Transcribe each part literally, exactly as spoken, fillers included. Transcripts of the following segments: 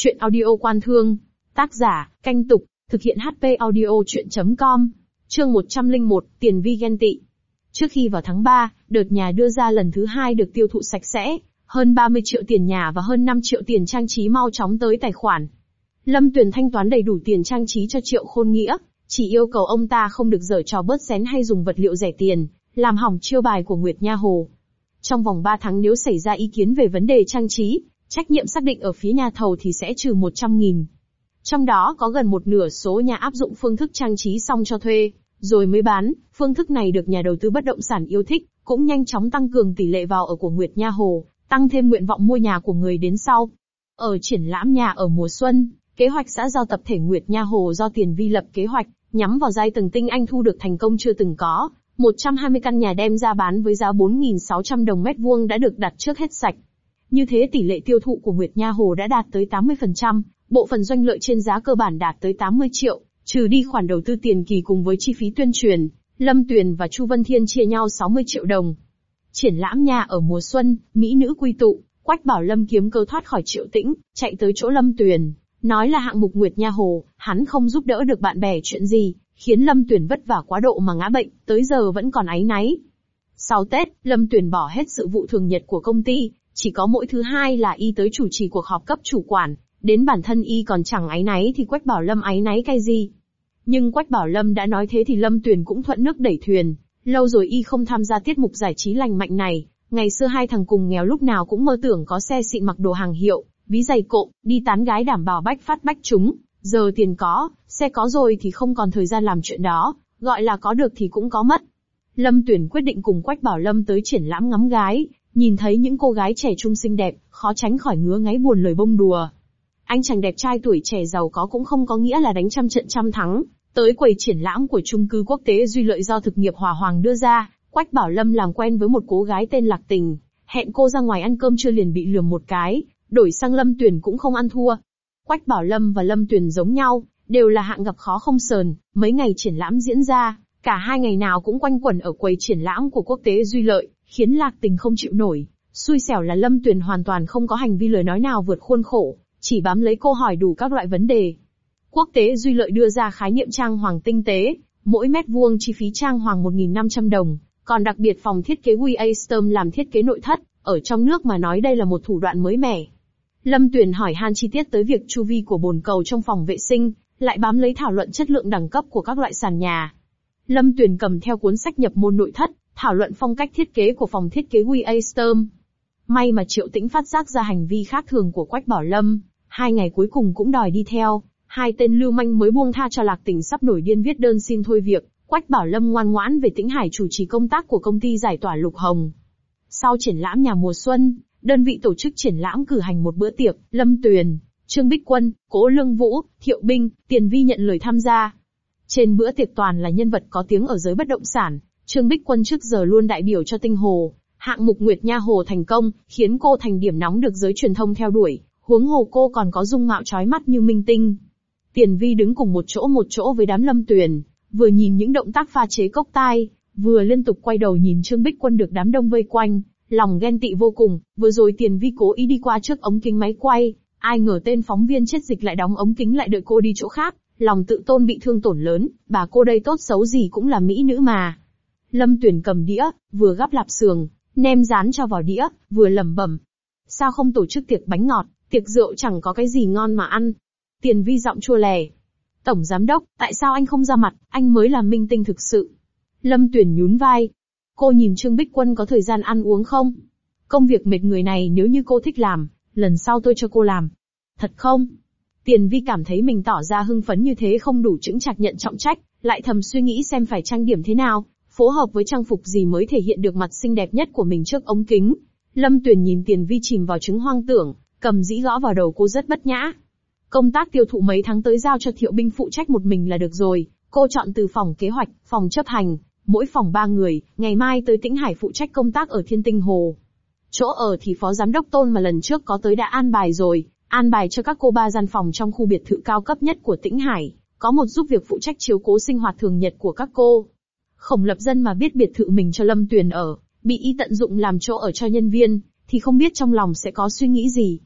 Chuyện audio Quan Thương. Tác giả, Canh Tục. Thực hiện hát pê audio chuyện chấm com. Chương một trăm lẻ một, Tiền Vi ghen tị. Trước khi vào tháng ba, đợt nhà đưa ra lần thứ hai được tiêu thụ sạch sẽ, hơn ba mươi triệu tiền nhà và hơn năm triệu tiền trang trí mau chóng tới tài khoản. Lâm Tuyền thanh toán đầy đủ tiền trang trí cho Triệu Khôn Nghĩa, chỉ yêu cầu ông ta không được giở trò bớt xén hay dùng vật liệu rẻ tiền, làm hỏng chiêu bài của Nguyệt Nha Hồ. Trong vòng ba tháng nếu xảy ra ý kiến về vấn đề trang trí, trách nhiệm xác định ở phía nhà thầu thì sẽ trừ một trăm nghìn. Trong đó có gần một nửa số nhà áp dụng phương thức trang trí xong cho thuê, rồi mới bán. Phương thức này được nhà đầu tư bất động sản yêu thích, cũng nhanh chóng tăng cường tỷ lệ vào ở của Nguyệt Nha Hồ, tăng thêm nguyện vọng mua nhà của người đến sau. Ở triển lãm nhà ở mùa xuân, kế hoạch xã giao tập thể Nguyệt Nha Hồ do Tiền Vi lập kế hoạch, nhắm vào giai tầng tinh anh thu được thành công chưa từng có. một trăm hai mươi căn nhà đem ra bán với giá bốn nghìn sáu trăm đồng mét vuông đã được đặt trước hết sạch. Như thế tỷ lệ tiêu thụ của Nguyệt Nha Hồ đã đạt tới tám mươi phần trăm, bộ phận doanh lợi trên giá cơ bản đạt tới tám mươi triệu, trừ đi khoản đầu tư tiền kỳ cùng với chi phí tuyên truyền, Lâm Tuyền và Chu Vân Thiên chia nhau sáu mươi triệu đồng. Triển lãm nhà ở mùa xuân, mỹ nữ quy tụ, Quách Bảo Lâm kiếm cơ thoát khỏi Triệu Tĩnh, chạy tới chỗ Lâm Tuyền, nói là hạng mục Nguyệt Nha Hồ, hắn không giúp đỡ được bạn bè chuyện gì, khiến Lâm Tuyền vất vả quá độ mà ngã bệnh, tới giờ vẫn còn áy náy. Sau Tết, Lâm Tuyền bỏ hết sự vụ thường nhật của công ty, chỉ có mỗi thứ hai là y tới chủ trì cuộc họp cấp chủ quản, đến bản thân y còn chẳng áy náy thì Quách Bảo Lâm áy náy cái gì. Nhưng Quách Bảo Lâm đã nói thế thì Lâm Tuyền cũng thuận nước đẩy thuyền, lâu rồi y không tham gia tiết mục giải trí lành mạnh này, ngày xưa hai thằng cùng nghèo lúc nào cũng mơ tưởng có xe xịn mặc đồ hàng hiệu, ví giày cộm, đi tán gái đảm bảo bách phát bách trúng, giờ tiền có, xe có rồi thì không còn thời gian làm chuyện đó, gọi là có được thì cũng có mất. Lâm Tuyền quyết định cùng Quách Bảo Lâm tới triển lãm ngắm gái, nhìn thấy những cô gái trẻ trung xinh đẹp, khó tránh khỏi ngứa ngáy buồn lời bông đùa. Anh chàng đẹp trai tuổi trẻ giàu có cũng không có nghĩa là đánh trăm trận trăm thắng. Tới quầy triển lãm của chung cư quốc tế Duy Lợi do thực nghiệp Hòa Hoàng đưa ra, Quách Bảo Lâm làm quen với một cô gái tên Lạc Tình, hẹn cô ra ngoài ăn cơm trưa liền bị lườm một cái, đổi sang Lâm Tuyền cũng không ăn thua. Quách Bảo Lâm và Lâm Tuyền giống nhau, đều là hạng gặp khó không sờn. Mấy ngày triển lãm diễn ra, cả hai ngày nào cũng quanh quẩn ở quầy triển lãm của quốc tế Duy Lợi, khiến Lạc Tình không chịu nổi. Xui xẻo là Lâm Tuyền hoàn toàn không có hành vi lời nói nào vượt khuôn khổ, chỉ bám lấy cô hỏi đủ các loại vấn đề. Quốc tế Duy Lợi đưa ra khái niệm trang hoàng tinh tế, mỗi mét vuông chi phí trang hoàng một nghìn năm trăm đồng, còn đặc biệt phòng thiết kế vê a Storm làm thiết kế nội thất, ở trong nước mà nói đây là một thủ đoạn mới mẻ. Lâm Tuyền hỏi han chi tiết tới việc chu vi của bồn cầu trong phòng vệ sinh, lại bám lấy thảo luận chất lượng đẳng cấp của các loại sàn nhà. Lâm Tuyền cầm theo cuốn sách nhập môn nội thất, thảo luận phong cách thiết kế của phòng thiết kế vê a Storm. May mà Triệu Tĩnh phát giác ra hành vi khác thường của Quách Bảo Lâm, hai ngày cuối cùng cũng đòi đi theo. Hai tên lưu manh mới buông tha cho Lạc Tình sắp nổi điên viết đơn xin thôi việc, Quách Bảo Lâm ngoan ngoãn về Tĩnh Hải chủ trì công tác của công ty giải tỏa Lục Hồng. Sau triển lãm nhà mùa xuân, đơn vị tổ chức triển lãm cử hành một bữa tiệc, Lâm Tuyền, Trương Bích Quân, Cố Lương Vũ, Thiệu Binh, Tiền Vi nhận lời tham gia. Trên bữa tiệc toàn là nhân vật có tiếng ở giới bất động sản, Trương Bích Quân trước giờ luôn đại biểu cho Tinh Hồ, hạng mục Nguyệt Nha Hồ thành công, khiến cô thành điểm nóng được giới truyền thông theo đuổi, huống hồ cô còn có dung mạo chói mắt như minh tinh. Tiền Vi đứng cùng một chỗ một chỗ với đám Lâm Tuyền, vừa nhìn những động tác pha chế cốc tai, vừa liên tục quay đầu nhìn Trương Bích Quân được đám đông vây quanh, lòng ghen tị vô cùng. Vừa rồi Tiền Vi cố ý đi qua trước ống kính máy quay, ai ngờ tên phóng viên chết dịch lại đóng ống kính lại đợi cô đi chỗ khác, lòng tự tôn bị thương tổn lớn, bà cô đây tốt xấu gì cũng là mỹ nữ mà. Lâm Tuyền cầm đĩa, vừa gắp lạp xưởng, nem rán cho vào đĩa, vừa lẩm bẩm: sao không tổ chức tiệc bánh ngọt, tiệc rượu chẳng có cái gì ngon mà ăn. Tiền Vi giọng chua lè: Tổng giám đốc, tại sao anh không ra mặt, anh mới là minh tinh thực sự. Lâm Tuyền nhún vai. Cô nhìn Trương Bích Quân có thời gian ăn uống không? Công việc mệt người này nếu như cô thích làm, lần sau tôi cho cô làm. Thật không? Tiền Vi cảm thấy mình tỏ ra hưng phấn như thế không đủ chững chạc nhận trọng trách, lại thầm suy nghĩ xem phải trang điểm thế nào, phối hợp với trang phục gì mới thể hiện được mặt xinh đẹp nhất của mình trước ống kính. Lâm Tuyền nhìn Tiền Vi chìm vào chứng hoang tưởng, cầm dĩ gõ vào đầu cô rất bất nhã. Công tác tiêu thụ mấy tháng tới giao cho Thiệu Binh phụ trách một mình là được rồi, cô chọn từ phòng kế hoạch, phòng chấp hành, mỗi phòng ba người, ngày mai tới Tĩnh Hải phụ trách công tác ở Thiên Tinh Hồ. Chỗ ở thì phó giám đốc Tôn mà lần trước có tới đã an bài rồi, an bài cho các cô ba gian phòng trong khu biệt thự cao cấp nhất của Tĩnh Hải, có một giúp việc phụ trách chiếu cố sinh hoạt thường nhật của các cô. Khổng Lập Dân mà biết biệt thự mình cho Lâm Tuyền ở, bị y tận dụng làm chỗ ở cho nhân viên, thì không biết trong lòng sẽ có suy nghĩ gì.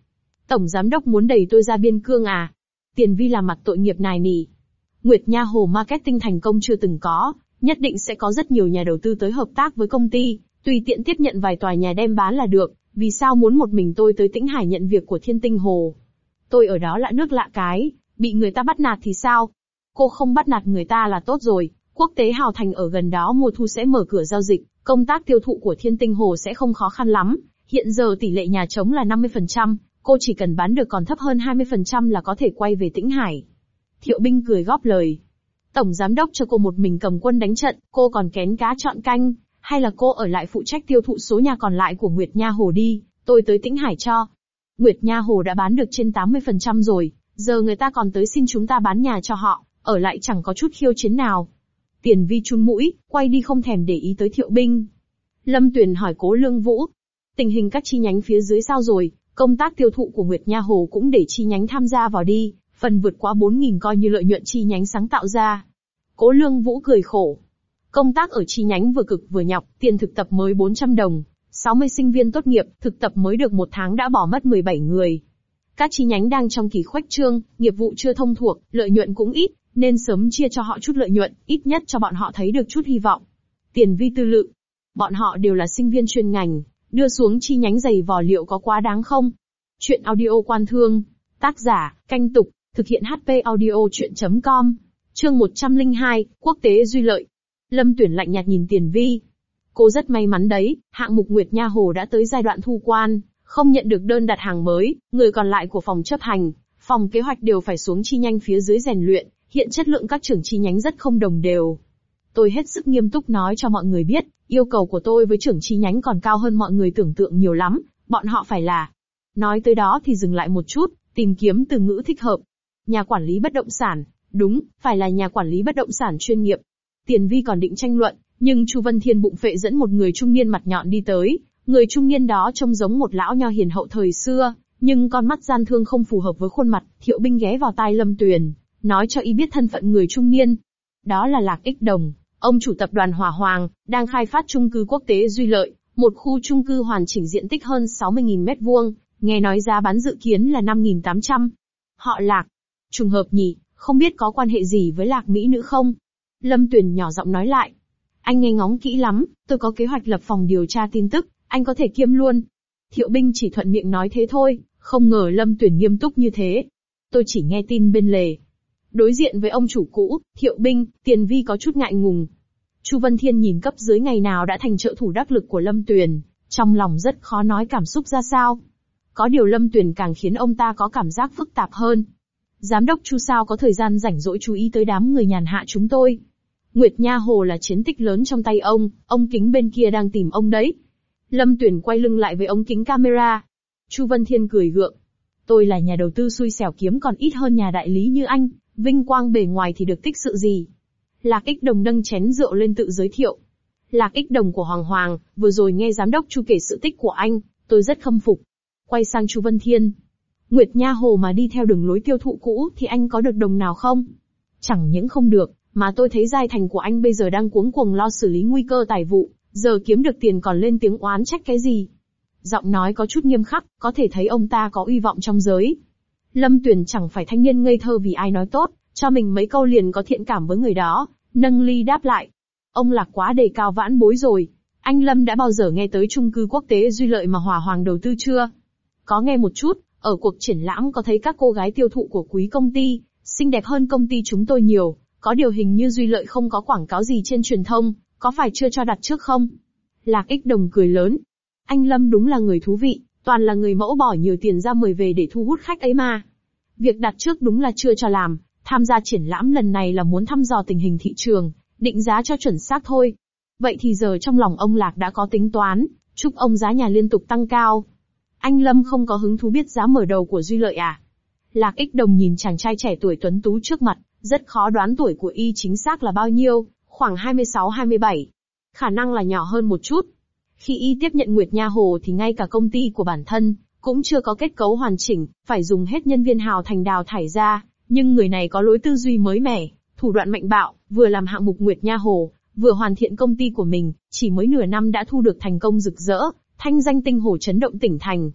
Tổng giám đốc muốn đẩy tôi ra biên cương à? Tiền Vi làm mặt tội nghiệp nài nỉ. Nguyệt Nha Hồ marketing thành công chưa từng có, nhất định sẽ có rất nhiều nhà đầu tư tới hợp tác với công ty, tùy tiện tiếp nhận vài tòa nhà đem bán là được, vì sao muốn một mình tôi tới Tĩnh Hải nhận việc của Thiên Tinh Hồ? Tôi ở đó lạ nước lạ cái, bị người ta bắt nạt thì sao? Cô không bắt nạt người ta là tốt rồi, Quốc tế Hào Thành ở gần đó mùa thu sẽ mở cửa giao dịch, công tác tiêu thụ của Thiên Tinh Hồ sẽ không khó khăn lắm, hiện giờ tỷ lệ nhà trống là năm mươi phần trăm, cô chỉ cần bán được còn thấp hơn hai mươi phần trăm là có thể quay về Tĩnh Hải. Thiệu Binh cười góp lời. Tổng giám đốc cho cô một mình cầm quân đánh trận, cô còn kén cá chọn canh, hay là cô ở lại phụ trách tiêu thụ số nhà còn lại của Nguyệt Nha Hồ đi, tôi tới Tĩnh Hải cho. Nguyệt Nha Hồ đã bán được trên tám mươi phần trăm rồi, giờ người ta còn tới xin chúng ta bán nhà cho họ, ở lại chẳng có chút khiêu chiến nào. Tiền Vi chun mũi, quay đi không thèm để ý tới Thiệu Binh. Lâm Tuyền hỏi Cố Lương Vũ, tình hình các chi nhánh phía dưới sao rồi, công tác tiêu thụ của Nguyệt Nha Hồ cũng để chi nhánh tham gia vào đi, phần vượt quá bốn nghìn coi như lợi nhuận chi nhánh sáng tạo ra. Cố Lương Vũ cười khổ. Công tác ở chi nhánh vừa cực vừa nhọc, tiền thực tập mới bốn trăm đồng, sáu mươi sinh viên tốt nghiệp, thực tập mới được một tháng đã bỏ mất mười bảy người. Các chi nhánh đang trong kỳ khuếch trương, nghiệp vụ chưa thông thuộc, lợi nhuận cũng ít, nên sớm chia cho họ chút lợi nhuận, ít nhất cho bọn họ thấy được chút hy vọng. Tiền Vi tư lự. Bọn họ đều là sinh viên chuyên ngành, đưa xuống chi nhánh giày vò liệu có quá đáng không? Chuyện audio quan thương. Tác giả, Canh Tục, thực hiện hát pê audio chuyện chấm com. Chương một trăm lẻ hai, Quốc tế Duy Lợi. Lâm Tuyển lạnh nhạt nhìn Tiền Vi. Cô rất may mắn đấy, hạng mục Nguyệt Nha Hồ đã tới giai đoạn thu quan, không nhận được đơn đặt hàng mới, người còn lại của phòng chấp hành, phòng kế hoạch đều phải xuống chi nhánh phía dưới rèn luyện, hiện chất lượng các trưởng chi nhánh rất không đồng đều. Tôi hết sức nghiêm túc nói cho mọi người biết, yêu cầu của tôi với trưởng chi nhánh còn cao hơn mọi người tưởng tượng nhiều lắm, bọn họ phải là... Nói tới đó thì dừng lại một chút, tìm kiếm từ ngữ thích hợp. Nhà quản lý bất động sản, đúng, phải là nhà quản lý bất động sản chuyên nghiệp. Tiền Vi còn định tranh luận, nhưng Chu Vân Thiên bụng phệ dẫn một người trung niên mặt nhọn đi tới, người trung niên đó trông giống một lão nho hiền hậu thời xưa, nhưng con mắt gian thương không phù hợp với khuôn mặt. Thiệu Binh ghé vào tai Lâm Tuyền, nói cho y biết thân phận người trung niên. Đó là Lạc Ích Đồng, ông chủ tập đoàn Hỏa Hoàng, đang khai phát chung cư Quốc tế Duy Lợi, một khu chung cư hoàn chỉnh diện tích hơn sáu mươi nghìn mét vuông, nghe nói giá bán dự kiến là năm nghìn tám trăm. Họ Lạc. Trùng hợp nhỉ, không biết có quan hệ gì với Lạc Mỹ nữ không? Lâm Tuyền nhỏ giọng nói lại. Anh nghe ngóng kỹ lắm, tôi có kế hoạch lập phòng điều tra tin tức, anh có thể kiêm luôn. Thiệu Binh chỉ thuận miệng nói thế thôi, không ngờ Lâm Tuyền nghiêm túc như thế. Tôi chỉ nghe tin bên lề. Đối diện với ông chủ cũ, Thiệu Binh, Tiền Vi có chút ngại ngùng. Chu Vân Thiên nhìn cấp dưới ngày nào đã thành trợ thủ đắc lực của Lâm Tuyền, trong lòng rất khó nói cảm xúc ra sao. Có điều Lâm Tuyền càng khiến ông ta có cảm giác phức tạp hơn. Giám đốc Chu sao có thời gian rảnh rỗi chú ý tới đám người nhàn hạ chúng tôi. Nguyệt Nha Hồ là chiến tích lớn trong tay ông, ông kính bên kia đang tìm ông đấy. Lâm Tuyền quay lưng lại với ống kính camera. Chu Vân Thiên cười gượng. Tôi là nhà đầu tư xui xẻo kiếm còn ít hơn nhà đại lý như anh, vinh quang bề ngoài thì được tích sự gì. Lạc Ích Đồng nâng chén rượu lên tự giới thiệu. Lạc Ích Đồng của Hoàng Hoàng, vừa rồi nghe giám đốc Chu kể sự tích của anh, tôi rất khâm phục. Quay sang Chu Vân Thiên. Nguyệt Nha Hồ mà đi theo đường lối tiêu thụ cũ thì anh có được đồng nào không? Chẳng những không được, mà tôi thấy giai thành của anh bây giờ đang cuống cuồng lo xử lý nguy cơ tài vụ, giờ kiếm được tiền còn lên tiếng oán trách cái gì. Giọng nói có chút nghiêm khắc, có thể thấy ông ta có uy vọng trong giới. Lâm Tuyền chẳng phải thanh niên ngây thơ vì ai nói tốt, cho mình mấy câu liền có thiện cảm với người đó, nâng ly đáp lại. Ông Lạc quá đề cao vãn bối rồi. Anh Lâm đã bao giờ nghe tới chung cư Quốc tế Duy Lợi mà Hỏa Hoàng đầu tư chưa? Có nghe một chút, ở cuộc triển lãm có thấy các cô gái tiêu thụ của quý công ty, xinh đẹp hơn công ty chúng tôi nhiều, có điều hình như Duy Lợi không có quảng cáo gì trên truyền thông, có phải chưa cho đặt trước không? Lạc Ích Đồng cười lớn. Anh Lâm đúng là người thú vị, toàn là người mẫu bỏ nhiều tiền ra mời về để thu hút khách ấy mà. Việc đặt trước đúng là chưa cho làm, tham gia triển lãm lần này là muốn thăm dò tình hình thị trường, định giá cho chuẩn xác thôi. Vậy thì giờ trong lòng ông Lạc đã có tính toán, chúc ông giá nhà liên tục tăng cao. Anh Lâm không có hứng thú biết giá mở đầu của Duy Lợi à? Lạc Ích Đồng nhìn chàng trai trẻ tuổi tuấn tú trước mặt, rất khó đoán tuổi của y chính xác là bao nhiêu, khoảng hai mươi sáu hai mươi bảy. Khả năng là nhỏ hơn một chút. Khi y tiếp nhận Nguyệt Nha Hồ thì ngay cả công ty của bản thân, cũng chưa có kết cấu hoàn chỉnh, phải dùng hết nhân viên Hào Thành đào thải ra, nhưng người này có lối tư duy mới mẻ, thủ đoạn mạnh bạo, vừa làm hạng mục Nguyệt Nha Hồ, vừa hoàn thiện công ty của mình, chỉ mới nửa năm đã thu được thành công rực rỡ, thanh danh tinh hồ chấn động tỉnh thành.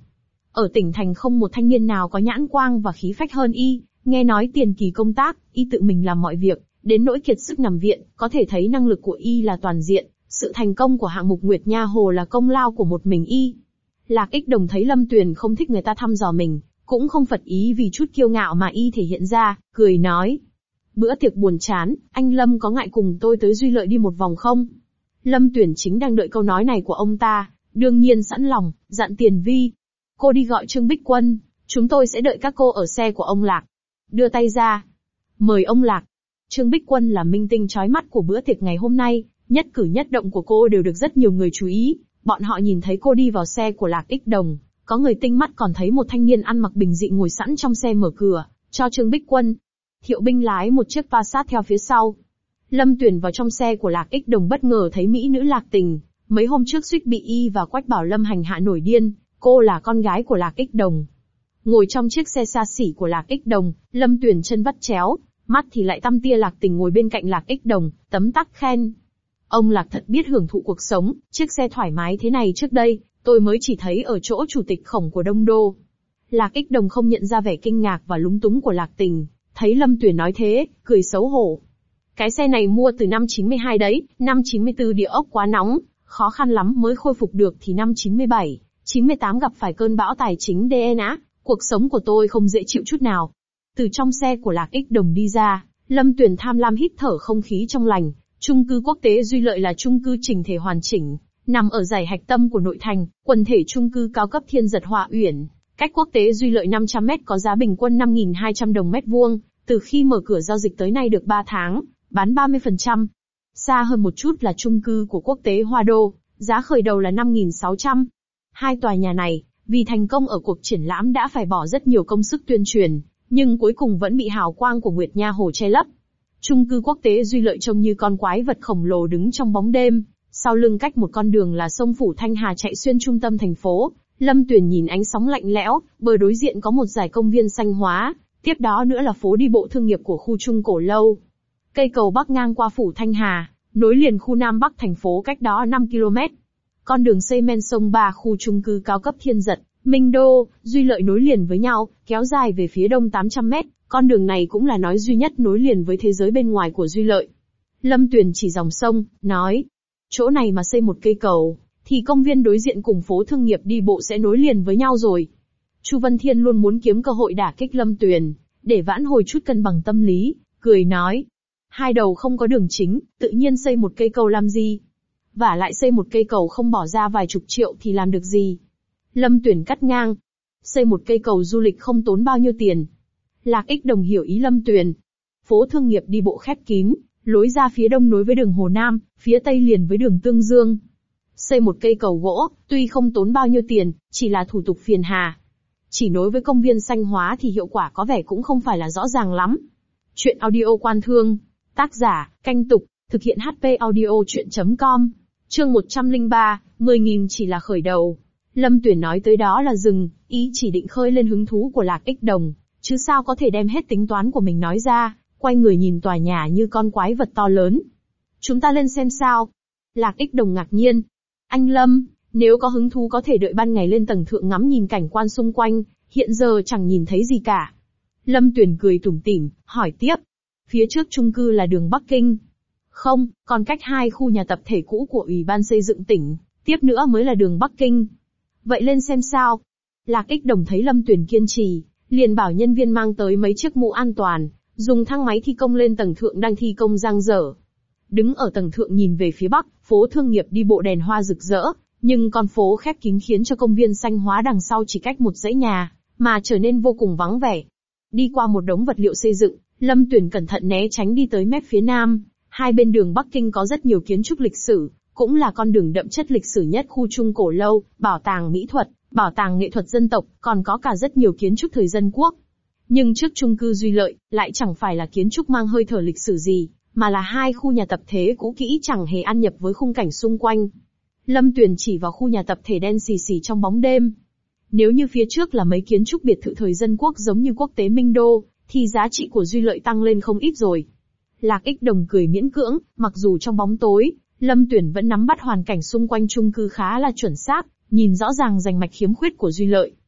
Ở tỉnh thành không một thanh niên nào có nhãn quang và khí phách hơn y, nghe nói tiền kỳ công tác, y tự mình làm mọi việc, đến nỗi kiệt sức nằm viện, có thể thấy năng lực của y là toàn diện, sự thành công của hạng mục Nguyệt Nha Hồ là công lao của một mình y. Lạc Ích Đồng thấy Lâm Tuyền không thích người ta thăm dò mình, cũng không phật ý vì chút kiêu ngạo mà y thể hiện ra, cười nói. Bữa tiệc buồn chán, anh Lâm có ngại cùng tôi tới Duy Lợi đi một vòng không? Lâm Tuyền chính đang đợi câu nói này của ông ta, đương nhiên sẵn lòng, dặn Tiền Vi. Cô đi gọi Trương Bích Quân, chúng tôi sẽ đợi các cô ở xe của ông Lạc. Đưa tay ra. Mời ông Lạc. Trương Bích Quân là minh tinh chói mắt của bữa tiệc ngày hôm nay, nhất cử nhất động của cô đều được rất nhiều người chú ý. Bọn họ nhìn thấy cô đi vào xe của Lạc Ích Đồng, có người tinh mắt còn thấy một thanh niên ăn mặc bình dị ngồi sẵn trong xe mở cửa, cho Trương Bích Quân. Thiệu Binh lái một chiếc Passat theo phía sau. Lâm Tuyền vào trong xe của Lạc Ích Đồng bất ngờ thấy mỹ nữ Lạc Tình, mấy hôm trước suýt bị y và Quách Bảo Lâm hành hạ nổi điên, cô là con gái của Lạc Ích Đồng. Ngồi trong chiếc xe xa xỉ của Lạc Ích Đồng, Lâm Tuyền chân vắt chéo, mắt thì lại tăm tia Lạc Tình ngồi bên cạnh Lạc Ích Đồng, tấm tắc khen. Ông Lạc thật biết hưởng thụ cuộc sống, chiếc xe thoải mái thế này trước đây, tôi mới chỉ thấy ở chỗ chủ tịch khổng của Đông Đô. Lạc Ích Đồng không nhận ra vẻ kinh ngạc và lúng túng của Lạc Tình, thấy Lâm Tuyền nói thế, cười xấu hổ. Cái xe này mua từ năm chín mươi hai đấy, năm chín mươi tư địa ốc quá nóng, khó khăn lắm mới khôi phục được thì năm chín mươi bảy, chín mươi tám gặp phải cơn bão tài chính đê en á, cuộc sống của tôi không dễ chịu chút nào. Từ trong xe của Lạc Ích Đồng đi ra, Lâm Tuyền tham lam hít thở không khí trong lành. Chung cư quốc tế Duy Lợi là chung cư chỉnh thể hoàn chỉnh, nằm ở dải hạch tâm của nội thành, quần thể chung cư cao cấp Thiên Giật Họa Uyển, cách quốc tế Duy Lợi năm trăm mét, có giá bình quân năm nghìn hai trăm đồng mét vuông, từ khi mở cửa giao dịch tới nay được ba tháng, bán ba mươi phần trăm. Xa hơn một chút là chung cư của quốc tế Hoa Đô, giá khởi đầu là năm nghìn sáu trăm. Hai tòa nhà này, vì thành công ở cuộc triển lãm đã phải bỏ rất nhiều công sức tuyên truyền, nhưng cuối cùng vẫn bị hào quang của Nguyệt Nha Hồ che lấp. Chung cư quốc tế Duy Lợi trông như con quái vật khổng lồ đứng trong bóng đêm, sau lưng cách một con đường là sông Phủ Thanh Hà chạy xuyên trung tâm thành phố. Lâm Tuyền nhìn ánh sóng lạnh lẽo, bờ đối diện có một dải công viên xanh hóa, tiếp đó nữa là phố đi bộ thương nghiệp của khu Trung Cổ Lâu. Cây cầu bắc ngang qua Phủ Thanh Hà, nối liền khu Nam Bắc thành phố cách đó năm ki lô mét. Con đường xây men sông ba khu chung cư cao cấp Thiên Giật, Minh Đô, Duy Lợi nối liền với nhau, kéo dài về phía đông tám trăm mét. Con đường này cũng là nói duy nhất nối liền với thế giới bên ngoài của Duy Lợi. Lâm Tuyền chỉ dòng sông, nói, chỗ này mà xây một cây cầu, thì công viên đối diện cùng phố thương nghiệp đi bộ sẽ nối liền với nhau rồi. Chu Văn Thiên luôn muốn kiếm cơ hội đả kích Lâm Tuyền, để vãn hồi chút cân bằng tâm lý, cười nói, hai đầu không có đường chính, tự nhiên xây một cây cầu làm gì? Vả lại xây một cây cầu không bỏ ra vài chục triệu thì làm được gì? Lâm Tuyền cắt ngang, xây một cây cầu du lịch không tốn bao nhiêu tiền. Lạc Ích Đồng hiểu ý Lâm Tuyền. Phố thương nghiệp đi bộ khép kín, lối ra phía đông nối với đường Hồ Nam, phía tây liền với đường Tương Dương. Xây một cây cầu gỗ, tuy không tốn bao nhiêu tiền, chỉ là thủ tục phiền hà. Chỉ nối với công viên xanh hóa thì hiệu quả có vẻ cũng không phải là rõ ràng lắm. Chuyện audio Quan Thương. Tác giả, Canh Tục, thực hiện hát pê audio chuyện chấm com. Chương một trăm lẻ ba, mười nghìn chỉ là khởi đầu. Lâm Tuyền nói tới đó là dừng, ý chỉ định khơi lên hứng thú của Lạc Ích Đồng, chứ sao có thể đem hết tính toán của mình nói ra, quay người nhìn tòa nhà như con quái vật to lớn. Chúng ta lên xem sao? Lạc Ích Đồng ngạc nhiên. Anh Lâm, nếu có hứng thú có thể đợi ban ngày lên tầng thượng ngắm nhìn cảnh quan xung quanh, hiện giờ chẳng nhìn thấy gì cả. Lâm Tuyền cười tủm tỉm, hỏi tiếp. Phía trước chung cư là đường Bắc Kinh. Không, còn cách hai khu nhà tập thể cũ của Ủy ban xây dựng tỉnh, tiếp nữa mới là đường Bắc Kinh. Vậy lên xem sao? Lạc Ích Đồng thấy Lâm Tuyền kiên trì, liền bảo nhân viên mang tới mấy chiếc mũ an toàn, dùng thang máy thi công lên tầng thượng đang thi công dang dở. Đứng ở tầng thượng nhìn về phía bắc, phố thương nghiệp đi bộ đèn hoa rực rỡ, nhưng con phố khép kín khiến cho công viên xanh hóa đằng sau chỉ cách một dãy nhà, mà trở nên vô cùng vắng vẻ. Đi qua một đống vật liệu xây dựng, Lâm Tuyền cẩn thận né tránh đi tới mép phía nam. Hai bên đường Bắc Kinh có rất nhiều kiến trúc lịch sử, cũng là con đường đậm chất lịch sử nhất khu Trung Cổ Lâu, bảo tàng mỹ thuật, bảo tàng nghệ thuật dân tộc, còn có cả rất nhiều kiến trúc thời dân quốc. Nhưng trước chung cư Duy Lợi, lại chẳng phải là kiến trúc mang hơi thở lịch sử gì, mà là hai khu nhà tập thể cũ kỹ chẳng hề ăn nhập với khung cảnh xung quanh. Lâm Tuyền chỉ vào khu nhà tập thể đen xì xì trong bóng đêm. Nếu như phía trước là mấy kiến trúc biệt thự thời dân quốc giống như quốc tế Minh Đô, thì giá trị của Duy Lợi tăng lên không ít rồi. Lạc Ích Đồng cười miễn cưỡng, mặc dù trong bóng tối, Lâm Tuyền vẫn nắm bắt hoàn cảnh xung quanh chung cư khá là chuẩn xác, nhìn rõ ràng rành mạch khiếm khuyết của Duy Lợi.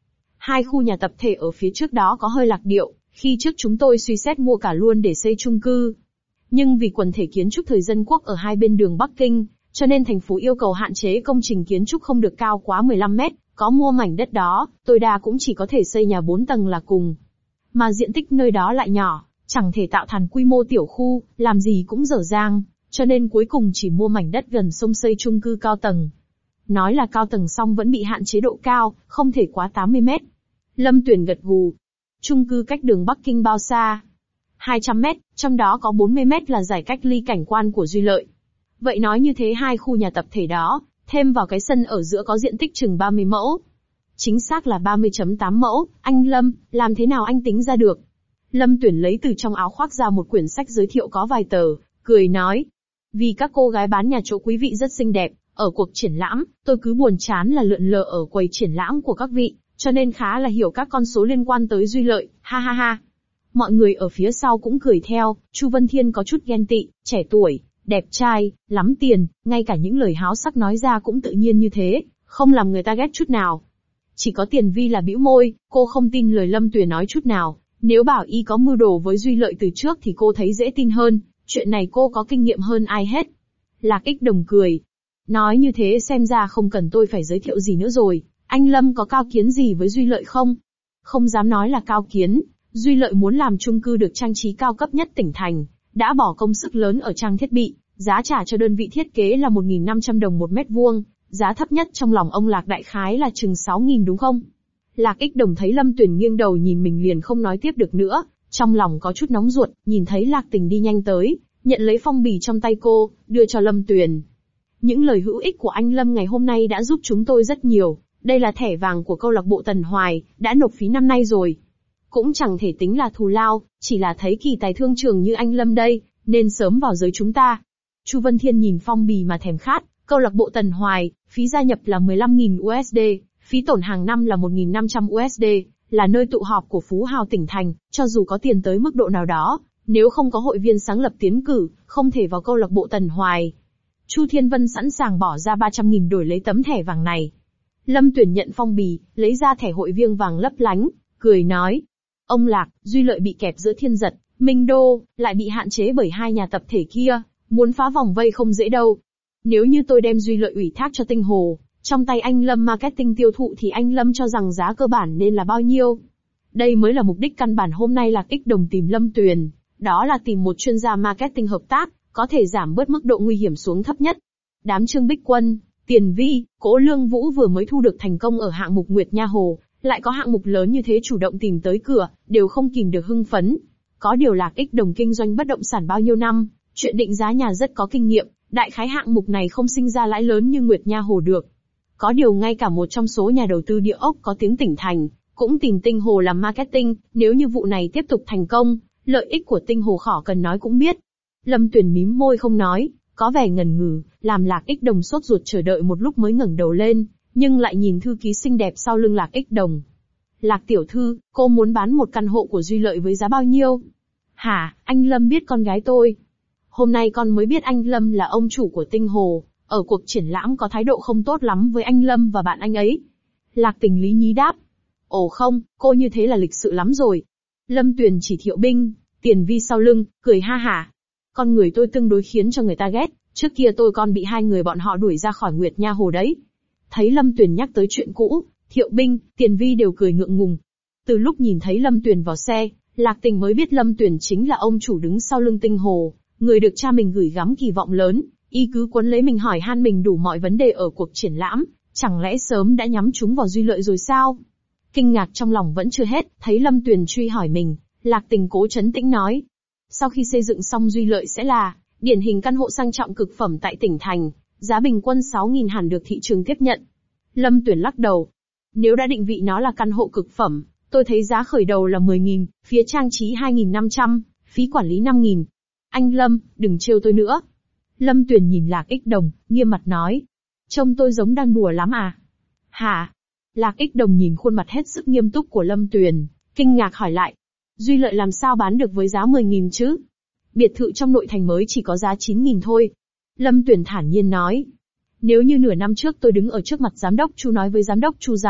Hai khu nhà tập thể ở phía trước đó có hơi lạc điệu, khi trước chúng tôi suy xét mua cả luôn để xây chung cư. Nhưng vì quần thể kiến trúc thời dân quốc ở hai bên đường Bắc Kinh, cho nên thành phố yêu cầu hạn chế công trình kiến trúc không được cao quá mười lăm mét, có mua mảnh đất đó, tối đa cũng chỉ có thể xây nhà bốn tầng là cùng. Mà diện tích nơi đó lại nhỏ, chẳng thể tạo thành quy mô tiểu khu, làm gì cũng dở dang, cho nên cuối cùng chỉ mua mảnh đất gần sông xây chung cư cao tầng. Nói là cao tầng xong vẫn bị hạn chế độ cao, không thể quá tám mươi mét. Lâm Tuyển gật gù. Chung cư cách đường Bắc Kinh bao xa? hai trăm mét, trong đó có bốn mươi mét là giải cách ly cảnh quan của Duy Lợi. Vậy nói như thế hai khu nhà tập thể đó, thêm vào cái sân ở giữa có diện tích chừng ba mươi mẫu. Chính xác là ba mươi phẩy tám mẫu, anh Lâm, làm thế nào anh tính ra được? Lâm Tuyển lấy từ trong áo khoác ra một quyển sách giới thiệu có vài tờ, cười nói. Vì các cô gái bán nhà chỗ quý vị rất xinh đẹp, ở cuộc triển lãm, tôi cứ buồn chán là lượn lờ ở quầy triển lãm của các vị, cho nên khá là hiểu các con số liên quan tới Duy Lợi, ha ha ha. Mọi người ở phía sau cũng cười theo, Chu Vân Thiên có chút ghen tị, trẻ tuổi, đẹp trai, lắm tiền, ngay cả những lời háo sắc nói ra cũng tự nhiên như thế, không làm người ta ghét chút nào. Chỉ có Tiền Vi là bĩu môi, cô không tin lời Lâm Tuyển nói chút nào, nếu bảo y có mưu đồ với Duy Lợi từ trước thì cô thấy dễ tin hơn, chuyện này cô có kinh nghiệm hơn ai hết. Lạc Ích Đồng cười. Nói như thế xem ra không cần tôi phải giới thiệu gì nữa rồi, anh Lâm có cao kiến gì với Duy Lợi không? Không dám nói là cao kiến, Duy Lợi muốn làm chung cư được trang trí cao cấp nhất tỉnh thành, đã bỏ công sức lớn ở trang thiết bị, giá trả cho đơn vị thiết kế là một nghìn năm trăm đồng một mét vuông, giá thấp nhất trong lòng ông Lạc đại khái là chừng sáu nghìn đúng không? Lạc Ích Đồng thấy Lâm Tuyển nghiêng đầu nhìn mình liền không nói tiếp được nữa, trong lòng có chút nóng ruột, nhìn thấy Lạc Tình đi nhanh tới, nhận lấy phong bì trong tay cô, đưa cho Lâm Tuyển. Những lời hữu ích của anh Lâm ngày hôm nay đã giúp chúng tôi rất nhiều, đây là thẻ vàng của câu lạc bộ Tần Hoài, đã nộp phí năm nay rồi. Cũng chẳng thể tính là thù lao, chỉ là thấy kỳ tài thương trường như anh Lâm đây, nên sớm vào giới chúng ta. Chu Vân Thiên nhìn phong bì mà thèm khát, câu lạc bộ Tần Hoài, phí gia nhập là mười lăm nghìn u ét đê, phí tổn hàng năm là một nghìn năm trăm u ét đê, là nơi tụ họp của phú hào tỉnh thành, cho dù có tiền tới mức độ nào đó, nếu không có hội viên sáng lập tiến cử, không thể vào câu lạc bộ Tần Hoài. Chu Thiên Vân sẵn sàng bỏ ra ba trăm nghìn đổi lấy tấm thẻ vàng này. Lâm Tuyển nhận phong bì, lấy ra thẻ hội viên vàng lấp lánh, cười nói. Ông Lạc, Duy Lợi bị kẹp giữa Thiên Giật, Minh Đô, lại bị hạn chế bởi hai nhà tập thể kia, muốn phá vòng vây không dễ đâu. Nếu như tôi đem Duy Lợi ủy thác cho Tinh Hồ, trong tay anh Lâm marketing tiêu thụ thì anh Lâm cho rằng giá cơ bản nên là bao nhiêu? Đây mới là mục đích căn bản hôm nay Lạc Ích Đồng tìm Lâm Tuyển, đó là tìm một chuyên gia marketing hợp tác, có thể giảm bớt mức độ nguy hiểm xuống thấp nhất. Đám Trương Bích Quân, Tiền Vi, Cố Lương Vũ vừa mới thu được thành công ở hạng mục Nguyệt Nha Hồ, lại có hạng mục lớn như thế chủ động tìm tới cửa, đều không kìm được hưng phấn. Có điều Lạc Ích Đồng kinh doanh bất động sản bao nhiêu năm, chuyện định giá nhà rất có kinh nghiệm, đại khái hạng mục này không sinh ra lãi lớn như Nguyệt Nha Hồ được. Có điều ngay cả một trong số nhà đầu tư địa ốc có tiếng tỉnh thành, cũng tìm Tinh Hồ làm marketing, nếu như vụ này tiếp tục thành công, lợi ích của Tinh Hồ khỏi cần nói cũng biết. Lâm Tuyển mím môi không nói, có vẻ ngần ngừ, làm Lạc Ích Đồng sốt ruột chờ đợi một lúc mới ngẩng đầu lên, nhưng lại nhìn thư ký xinh đẹp sau lưng Lạc Ích Đồng. Lạc tiểu thư, cô muốn bán một căn hộ của Duy Lợi với giá bao nhiêu? Hả, anh Lâm biết con gái tôi. Hôm nay con mới biết anh Lâm là ông chủ của Tinh Hồ, ở cuộc triển lãm có thái độ không tốt lắm với anh Lâm và bạn anh ấy. Lạc Tình lý nhí đáp. Ồ không, cô như thế là lịch sự lắm rồi. Lâm Tuyền chỉ Thiệu Binh, Tiền Vi sau lưng, cười ha hả. Con người tôi tương đối khiến cho người ta ghét, trước kia tôi còn bị hai người bọn họ đuổi ra khỏi Nguyệt Nha Hồ đấy. Thấy Lâm Tuyền nhắc tới chuyện cũ, Thiệu Binh, Tiền Vi đều cười ngượng ngùng. Từ lúc nhìn thấy Lâm Tuyền vào xe, Lạc Tình mới biết Lâm Tuyền chính là ông chủ đứng sau lưng Tinh Hồ, người được cha mình gửi gắm kỳ vọng lớn, y cứ quấn lấy mình hỏi han mình đủ mọi vấn đề ở cuộc triển lãm, chẳng lẽ sớm đã nhắm chúng vào Duy Lợi rồi sao? Kinh ngạc trong lòng vẫn chưa hết, thấy Lâm Tuyền truy hỏi mình, Lạc Tình cố trấn tĩnh nói. Sau khi xây dựng xong Duy Lợi sẽ là điển hình căn hộ sang trọng cực phẩm tại tỉnh thành, giá bình quân sáu nghìn hẳn được thị trường tiếp nhận. Lâm Tuyền lắc đầu. Nếu đã định vị nó là căn hộ cực phẩm, tôi thấy giá khởi đầu là mười nghìn, phía trang trí hai nghìn năm trăm, phí quản lý năm nghìn. Anh Lâm, đừng trêu tôi nữa. Lâm Tuyền nhìn Lạc Ích Đồng, nghiêm mặt nói. Trông tôi giống đang đùa lắm à? Hả? Lạc Ích Đồng nhìn khuôn mặt hết sức nghiêm túc của Lâm Tuyền, kinh ngạc hỏi lại. Duy Lợi làm sao bán được với giá mười nghìn chứ? Biệt thự trong nội thành mới chỉ có giá chín nghìn thôi. Lâm Tuyền thản nhiên nói. Nếu như nửa năm trước tôi đứng ở trước mặt giám đốc Chu nói với giám đốc Chu rằng,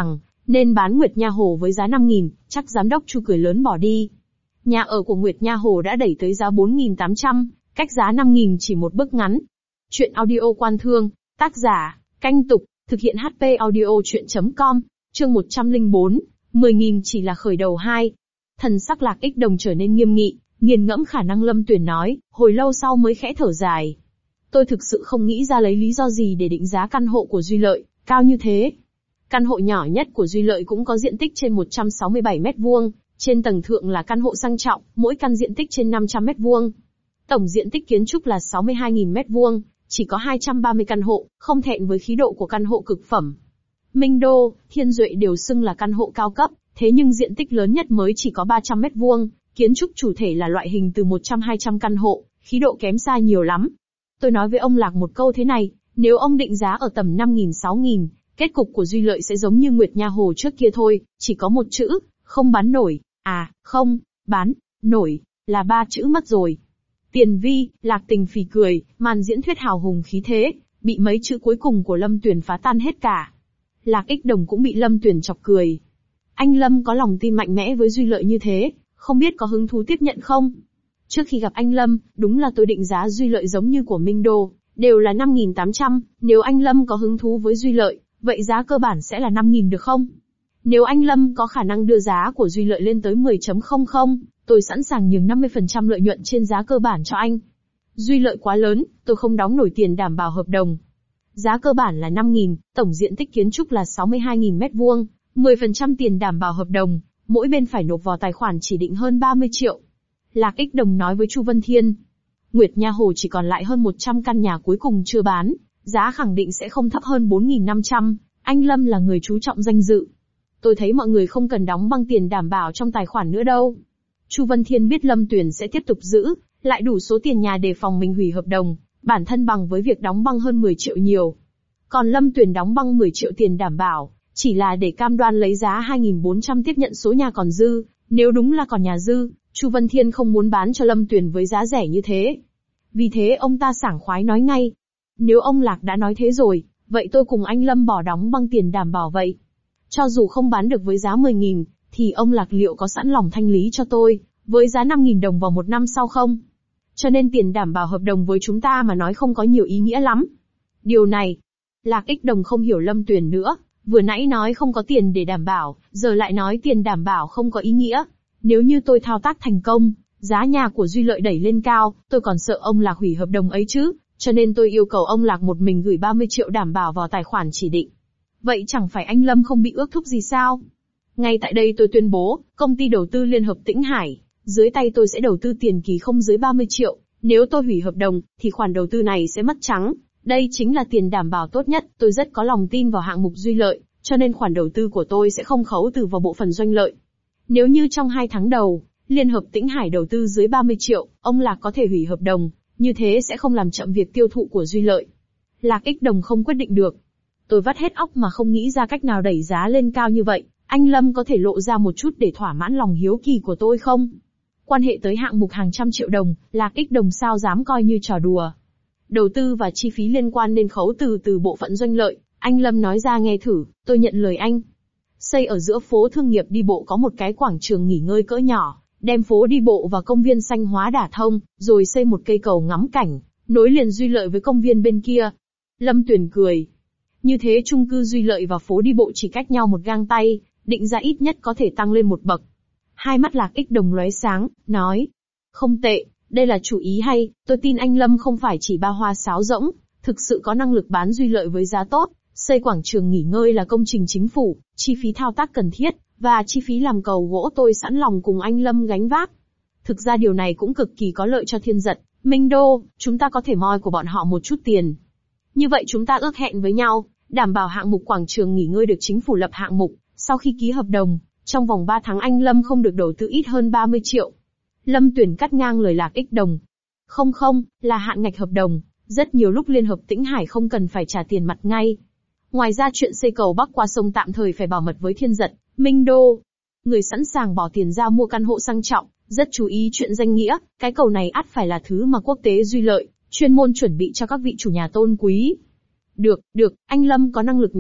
Nên bán Nguyệt Nha Hồ với giá năm nghìn, chắc giám đốc Chu cười lớn bỏ đi. Nhà ở của Nguyệt Nha Hồ đã đẩy tới giá bốn nghìn tám trăm, cách giá năm nghìn chỉ một bước ngắn. Chuyện audio Quan Thương, tác giả, Canh Tục, thực hiện hát pê audio chuyện chấm com, chương một trăm lẻ bốn, mười nghìn chỉ là khởi đầu hai. Thần sắc Lạc Ích Đồng trở nên nghiêm nghị, nghiền ngẫm khả năng Lâm Tuyển nói, hồi lâu sau mới khẽ thở dài. Tôi thực sự không nghĩ ra lấy lý do gì để định giá căn hộ của Duy Lợi cao như thế. Căn hộ nhỏ nhất của Duy Lợi cũng có diện tích trên một trăm sáu mươi bảy mét vuông, trên tầng thượng là căn hộ sang trọng, mỗi căn diện tích trên năm trăm mét vuông. Tổng diện tích kiến trúc là sáu mươi hai nghìn mét vuông, chỉ có hai trăm ba mươi căn hộ, không thẹn với khí độ của căn hộ cực phẩm. Minh Đô, Thiên Duệ đều xưng là căn hộ cao cấp, thế nhưng diện tích lớn nhất mới chỉ có ba trăm mét vuông, kiến trúc chủ thể là loại hình từ một trăm đến hai trăm căn hộ, khí độ kém xa nhiều lắm. Tôi nói với ông Lạc một câu thế này, nếu ông định giá ở tầm năm nghìn sáu nghìn, kết cục của Duy Lợi sẽ giống như Nguyệt Nha Hồ trước kia thôi, chỉ có một chữ, không bán nổi, à, không, bán, nổi, là ba chữ mất rồi. Tiền vi, Lạc Tình phì cười, màn diễn thuyết hào hùng khí thế, bị mấy chữ cuối cùng của Lâm Tuyển phá tan hết cả. Lạc Ích Đồng cũng bị Lâm Tuyển chọc cười. Anh Lâm có lòng tin mạnh mẽ với Duy Lợi như thế, không biết có hứng thú tiếp nhận không? Trước khi gặp anh Lâm, đúng là tôi định giá Duy Lợi giống như của Minh Đô, đều là năm nghìn tám trăm, nếu anh Lâm có hứng thú với Duy Lợi, vậy giá cơ bản sẽ là năm nghìn được không? Nếu anh Lâm có khả năng đưa giá của Duy Lợi lên tới mười phẩy không không, tôi sẵn sàng nhường năm mươi phần trăm lợi nhuận trên giá cơ bản cho anh. Duy Lợi quá lớn, tôi không đóng nổi tiền đảm bảo hợp đồng. Giá cơ bản là năm nghìn, tổng diện tích kiến trúc là sáu mươi hai nghìn mét vuông, mười phần trăm tiền đảm bảo hợp đồng, mỗi bên phải nộp vào tài khoản chỉ định hơn ba mươi triệu. Lạc Ích Đồng nói với Chu Vân Thiên. Nguyệt Nha Hồ chỉ còn lại hơn một trăm căn nhà cuối cùng chưa bán, giá khẳng định sẽ không thấp hơn bốn nghìn năm trăm, anh Lâm là người chú trọng danh dự. Tôi thấy mọi người không cần đóng băng tiền đảm bảo trong tài khoản nữa đâu. Chu Vân Thiên biết Lâm Tuyển sẽ tiếp tục giữ, lại đủ số tiền nhà để phòng mình hủy hợp đồng, bản thân bằng với việc đóng băng hơn mười triệu nhiều. Còn Lâm Tuyển đóng băng mười triệu tiền đảm bảo, chỉ là để cam đoan lấy giá hai nghìn bốn trăm tiếp nhận số nhà còn dư, nếu đúng là còn nhà dư, Chu Vân Thiên không muốn bán cho Lâm Tuyển với giá rẻ như thế. Vì thế ông ta sảng khoái nói ngay. Nếu ông Lạc đã nói thế rồi, vậy tôi cùng anh Lâm bỏ đóng băng tiền đảm bảo vậy. Cho dù không bán được với giá mười nghìn, thì ông Lạc liệu có sẵn lòng thanh lý cho tôi, với giá năm nghìn đồng vào một năm sau không? Cho nên tiền đảm bảo hợp đồng với chúng ta mà nói không có nhiều ý nghĩa lắm. Điều này, Lạc Ích Đồng không hiểu Lâm Tuyển nữa, vừa nãy nói không có tiền để đảm bảo, giờ lại nói tiền đảm bảo không có ý nghĩa. Nếu như tôi thao tác thành công, giá nhà của Duy Lợi đẩy lên cao, tôi còn sợ ông Lạc hủy hợp đồng ấy chứ, cho nên tôi yêu cầu ông Lạc một mình gửi ba mươi triệu đảm bảo vào tài khoản chỉ định. Vậy chẳng phải anh Lâm không bị ước thúc gì sao? Ngay tại đây tôi tuyên bố, công ty đầu tư Liên Hợp Tĩnh Hải, dưới tay tôi sẽ đầu tư tiền kỳ không dưới ba mươi triệu, nếu tôi hủy hợp đồng, thì khoản đầu tư này sẽ mất trắng. Đây chính là tiền đảm bảo tốt nhất, tôi rất có lòng tin vào hạng mục Duy Lợi, cho nên khoản đầu tư của tôi sẽ không khấu từ vào bộ phận doanh lợi. Nếu như trong hai tháng đầu, Liên Hợp Tĩnh Hải đầu tư dưới ba mươi triệu, ông Lạc có thể hủy hợp đồng, như thế sẽ không làm chậm việc tiêu thụ của Duy Lợi. Lạc Ích Đồng không quyết định được. Tôi vắt hết óc mà không nghĩ ra cách nào đẩy giá lên cao như vậy, anh Lâm có thể lộ ra một chút để thỏa mãn lòng hiếu kỳ của tôi không? Quan hệ tới hạng mục hàng trăm triệu đồng, Lạc Ích Đồng sao dám coi như trò đùa. Đầu tư và chi phí liên quan nên khấu từ từ bộ phận doanh lợi, anh Lâm nói ra nghe thử, tôi nhận lời anh. Xây ở giữa phố thương nghiệp đi bộ có một cái quảng trường nghỉ ngơi cỡ nhỏ, đem phố đi bộ và công viên xanh hóa đả thông, rồi xây một cây cầu ngắm cảnh, nối liền Duy Lợi với công viên bên kia. Lâm Tuyển cười. Như thế chung cư Duy Lợi và phố đi bộ chỉ cách nhau một gang tay, định giá ít nhất có thể tăng lên một bậc. Hai mắt Lạc Ích Đồng lóe sáng, nói. Không tệ, đây là chủ ý hay, tôi tin anh Lâm không phải chỉ ba hoa sáo rỗng, thực sự có năng lực bán Duy Lợi với giá tốt. Xây quảng trường nghỉ ngơi là công trình chính phủ, chi phí thao tác cần thiết, và chi phí làm cầu gỗ tôi sẵn lòng cùng anh Lâm gánh vác. Thực ra điều này cũng cực kỳ có lợi cho Thiên Giật, Minh Đô, chúng ta có thể moi của bọn họ một chút tiền. Như vậy chúng ta ước hẹn với nhau, đảm bảo hạng mục quảng trường nghỉ ngơi được chính phủ lập hạng mục, sau khi ký hợp đồng, trong vòng ba tháng anh Lâm không được đầu tư ít hơn ba mươi triệu. Lâm Tuyển cắt ngang lời Lạc Ích Đồng. Không không, là hạn ngạch hợp đồng, rất nhiều lúc Liên Hợp Tĩnh Hải không cần phải trả tiền mặt ngay. Ngoài ra chuyện xây cầu bắc qua sông tạm thời phải bảo mật với Thiên Giật, Minh Đô. Người sẵn sàng bỏ tiền ra mua căn hộ sang trọng, rất chú ý chuyện danh nghĩa, cái cầu này ắt phải là thứ mà quốc tế Duy Lợi, chuyên môn chuẩn bị cho các vị chủ nhà tôn quý. Được, được, anh Lâm có năng lực này,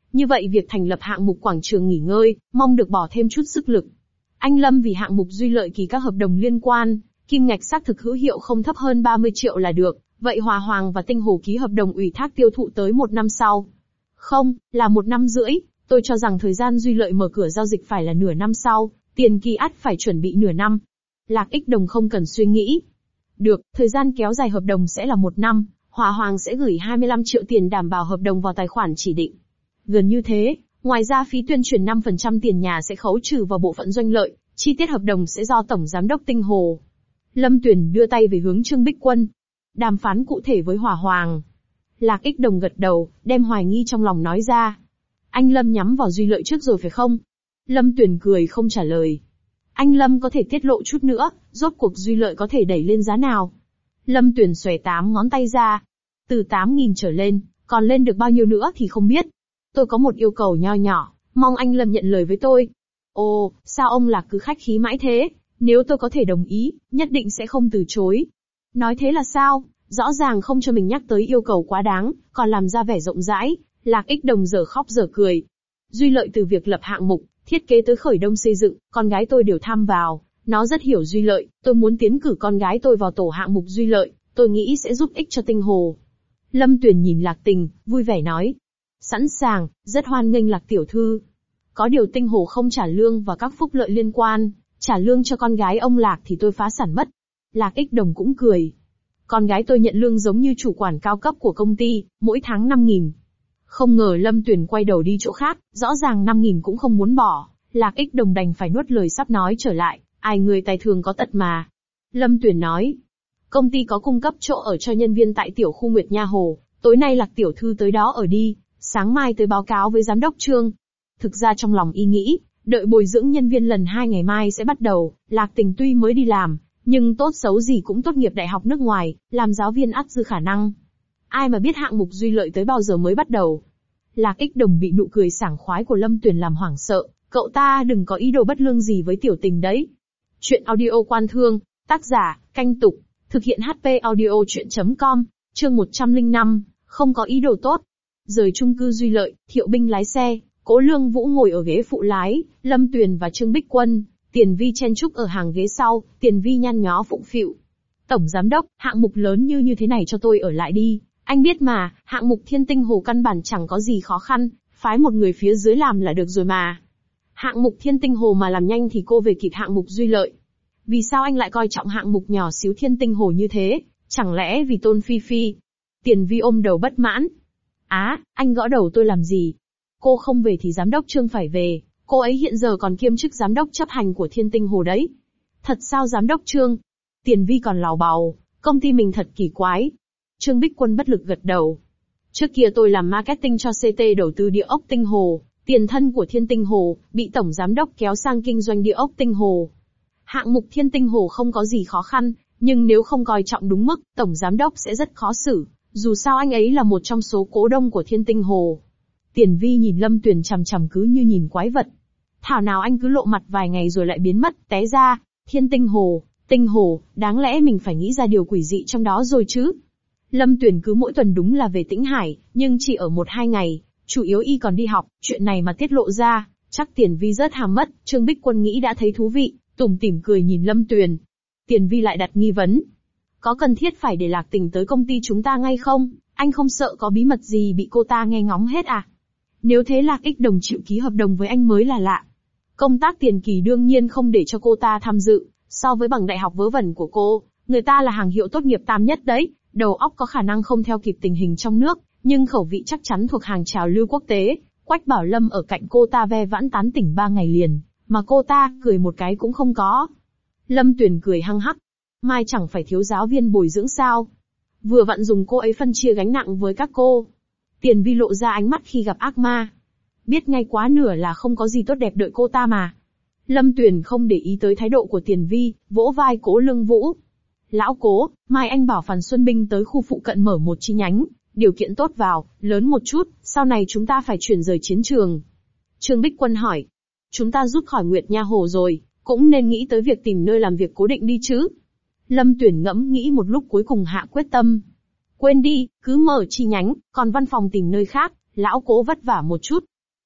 Như vậy việc thành lập hạng mục quảng trường nghỉ ngơi, mong được bỏ thêm chút sức lực. Anh Lâm vì hạng mục Duy Lợi ký các hợp đồng liên quan, kim ngạch xác thực hữu hiệu không thấp hơn ba mươi triệu là được, vậy Hòa Hoàng và Tinh Hồ ký hợp đồng ủy thác tiêu thụ tới một năm sau. Không, là một năm rưỡi, tôi cho rằng thời gian Duy Lợi mở cửa giao dịch phải là nửa năm sau, tiền kỳ ắt phải chuẩn bị nửa năm. Lạc Ích Đồng không cần suy nghĩ. Được, thời gian kéo dài hợp đồng sẽ là một năm, Hòa Hoàng sẽ gửi hai mươi lăm triệu tiền đảm bảo hợp đồng vào tài khoản chỉ định. Gần như thế, ngoài ra phí tuyên truyền năm phần trăm tiền nhà sẽ khấu trừ vào bộ phận doanh lợi, chi tiết hợp đồng sẽ do Tổng Giám đốc Tinh Hồ. Lâm Tuyền đưa tay về hướng Trương Bích Quân. Đàm phán cụ thể với Hòa Hoàng. Lạc Ích Đồng gật đầu, đem hoài nghi trong lòng nói ra. Anh Lâm nhắm vào Duy Lợi trước rồi phải không? Lâm Tuyền cười không trả lời. Anh Lâm có thể tiết lộ chút nữa, rốt cuộc Duy Lợi có thể đẩy lên giá nào? Lâm Tuyền xòe tám ngón tay ra. Từ tám nghìn trở lên, còn lên được bao nhiêu nữa thì không biết. Tôi có một yêu cầu nho nhỏ, mong anh Lâm nhận lời với tôi. Ồ, sao ông Lạc cứ khách khí mãi thế? Nếu tôi có thể đồng ý, nhất định sẽ không từ chối. Nói thế là sao? Rõ ràng không cho mình nhắc tới yêu cầu quá đáng, còn làm ra vẻ rộng rãi. Lạc Ích Đồng dở khóc dở cười. Duy Lợi từ việc lập hạng mục, thiết kế tới khởi động xây dựng, con gái tôi đều tham vào. Nó rất hiểu Duy Lợi, tôi muốn tiến cử con gái tôi vào tổ hạng mục Duy Lợi, tôi nghĩ sẽ giúp ích cho Tinh Hồ. Lâm Tuyền nhìn Lạc Tình, vui vẻ nói. Sẵn sàng, rất hoan nghênh Lạc tiểu thư. Có điều Tinh Hồ không trả lương và các phúc lợi liên quan, trả lương cho con gái ông Lạc thì tôi phá sản mất. Lạc Ích Đồng cũng cười. Con gái tôi nhận lương giống như chủ quản cao cấp của công ty, mỗi tháng năm nghìn. Không ngờ Lâm Tuyền quay đầu đi chỗ khác, rõ ràng năm nghìn cũng không muốn bỏ. Lạc Ích Đồng đành phải nuốt lời sắp nói trở lại, ai người tài thường có tật mà. Lâm Tuyền nói, công ty có cung cấp chỗ ở cho nhân viên tại tiểu khu Nguyệt Nha Hồ, tối nay Lạc tiểu thư tới đó ở đi, sáng mai tới báo cáo với giám đốc Trương. Thực ra trong lòng y nghĩ, đợi bồi dưỡng nhân viên lần hai ngày mai sẽ bắt đầu, Lạc Tình tuy mới đi làm, nhưng tốt xấu gì cũng tốt nghiệp đại học nước ngoài, làm giáo viên ắt dư khả năng. Ai mà biết hạng mục Duy Lợi tới bao giờ mới bắt đầu. Lạc Ích Đồng bị nụ cười sảng khoái của Lâm Tuyền làm hoảng sợ, cậu ta đừng có ý đồ bất lương gì với tiểu tình đấy. Chuyện audio Quan Thương, tác giả, Canh Tục, thực hiện hát pê audio chuyện chấm com, chương một trăm lẻ năm, không có ý đồ tốt. Rời chung cư Duy Lợi, Thiệu Binh lái xe, Cố Lương Vũ ngồi ở ghế phụ lái, Lâm Tuyền và Trương Bích Quân, Tiền Vi chen chúc ở hàng ghế sau, Tiền Vi nhăn nhó phụng phịu. Tổng Giám đốc, hạng mục lớn như như thế này cho tôi ở lại đi, anh biết mà, hạng mục Thiên Tinh Hồ căn bản chẳng có gì khó khăn, phái một người phía dưới làm là được rồi mà. Hạng mục Thiên Tinh Hồ mà làm nhanh thì cô về kịp hạng mục Duy Lợi. Vì sao anh lại coi trọng hạng mục nhỏ xíu Thiên Tinh Hồ như thế, chẳng lẽ vì Tôn Phi Phi? Tiền Vi ôm đầu bất mãn. Á, anh gõ đầu tôi làm gì? Cô không về thì giám đốc Trương phải về, cô ấy hiện giờ còn kiêm chức giám đốc chấp hành của Thiên Tinh Hồ đấy. Thật sao giám đốc Trương? Tiền Vi còn lào bào, công ty mình thật kỳ quái. Trương Bích Quân bất lực gật đầu. Trước kia tôi làm marketing cho xê tê đầu tư địa ốc Tinh Hồ, tiền thân của Thiên Tinh Hồ, bị tổng giám đốc kéo sang kinh doanh địa ốc Tinh Hồ. Hạng mục Thiên Tinh Hồ không có gì khó khăn, nhưng nếu không coi trọng đúng mức, tổng giám đốc sẽ rất khó xử, dù sao anh ấy là một trong số cố đông của Thiên Tinh Hồ. Tiền Vi nhìn Lâm Tuyền chằm chằm cứ như nhìn quái vật. Thảo nào anh cứ lộ mặt vài ngày rồi lại biến mất, té ra, Thiên Tinh Hồ, Tinh Hồ, đáng lẽ mình phải nghĩ ra điều quỷ dị trong đó rồi chứ. Lâm Tuyền cứ mỗi tuần đúng là về Tĩnh Hải, nhưng chỉ ở một hai ngày, chủ yếu y còn đi học, chuyện này mà tiết lộ ra, chắc Tiền Vi rớt hàm mất. Trương Bích Quân nghĩ đã thấy thú vị, tủm tỉm cười nhìn Lâm Tuyền. Tiền Vi lại đặt nghi vấn. Có cần thiết phải để Lạc Tình tới công ty chúng ta ngay không? Anh không sợ có bí mật gì bị cô ta nghe ngóng hết à? Nếu thế Lạc Ích Đồng chịu ký hợp đồng với anh mới là lạ. Công tác tiền kỳ đương nhiên không để cho cô ta tham dự, so với bằng đại học vớ vẩn của cô, người ta là hàng hiệu tốt nghiệp tam nhất đấy, đầu óc có khả năng không theo kịp tình hình trong nước, nhưng khẩu vị chắc chắn thuộc hàng trào lưu quốc tế. Quách Bảo Lâm ở cạnh cô ta ve vãn tán tỉnh ba ngày liền, mà cô ta cười một cái cũng không có. Lâm Tuyền cười hăng hắc. Mai chẳng phải thiếu giáo viên bồi dưỡng sao? Vừa vặn dùng cô ấy phân chia gánh nặng với các cô. Tiền Vi lộ ra ánh mắt khi gặp ác ma. Biết ngay quá nửa là không có gì tốt đẹp đợi cô ta mà. Lâm Tuyền không để ý tới thái độ của Tiền Vi, vỗ vai Cố Lương Vũ. Lão Cố, mai anh bảo Phàn Xuân Binh tới khu phụ cận mở một chi nhánh, điều kiện tốt vào, lớn một chút, sau này chúng ta phải chuyển rời chiến trường. Trương Bích Quân hỏi. Chúng ta rút khỏi Nguyệt Nha Hồ rồi, cũng nên nghĩ tới việc tìm nơi làm việc cố định đi chứ. Lâm Tuyền ngẫm nghĩ một lúc cuối cùng hạ quyết tâm. Quên đi, cứ mở chi nhánh, còn văn phòng tìm nơi khác, lão Cố vất vả một chút,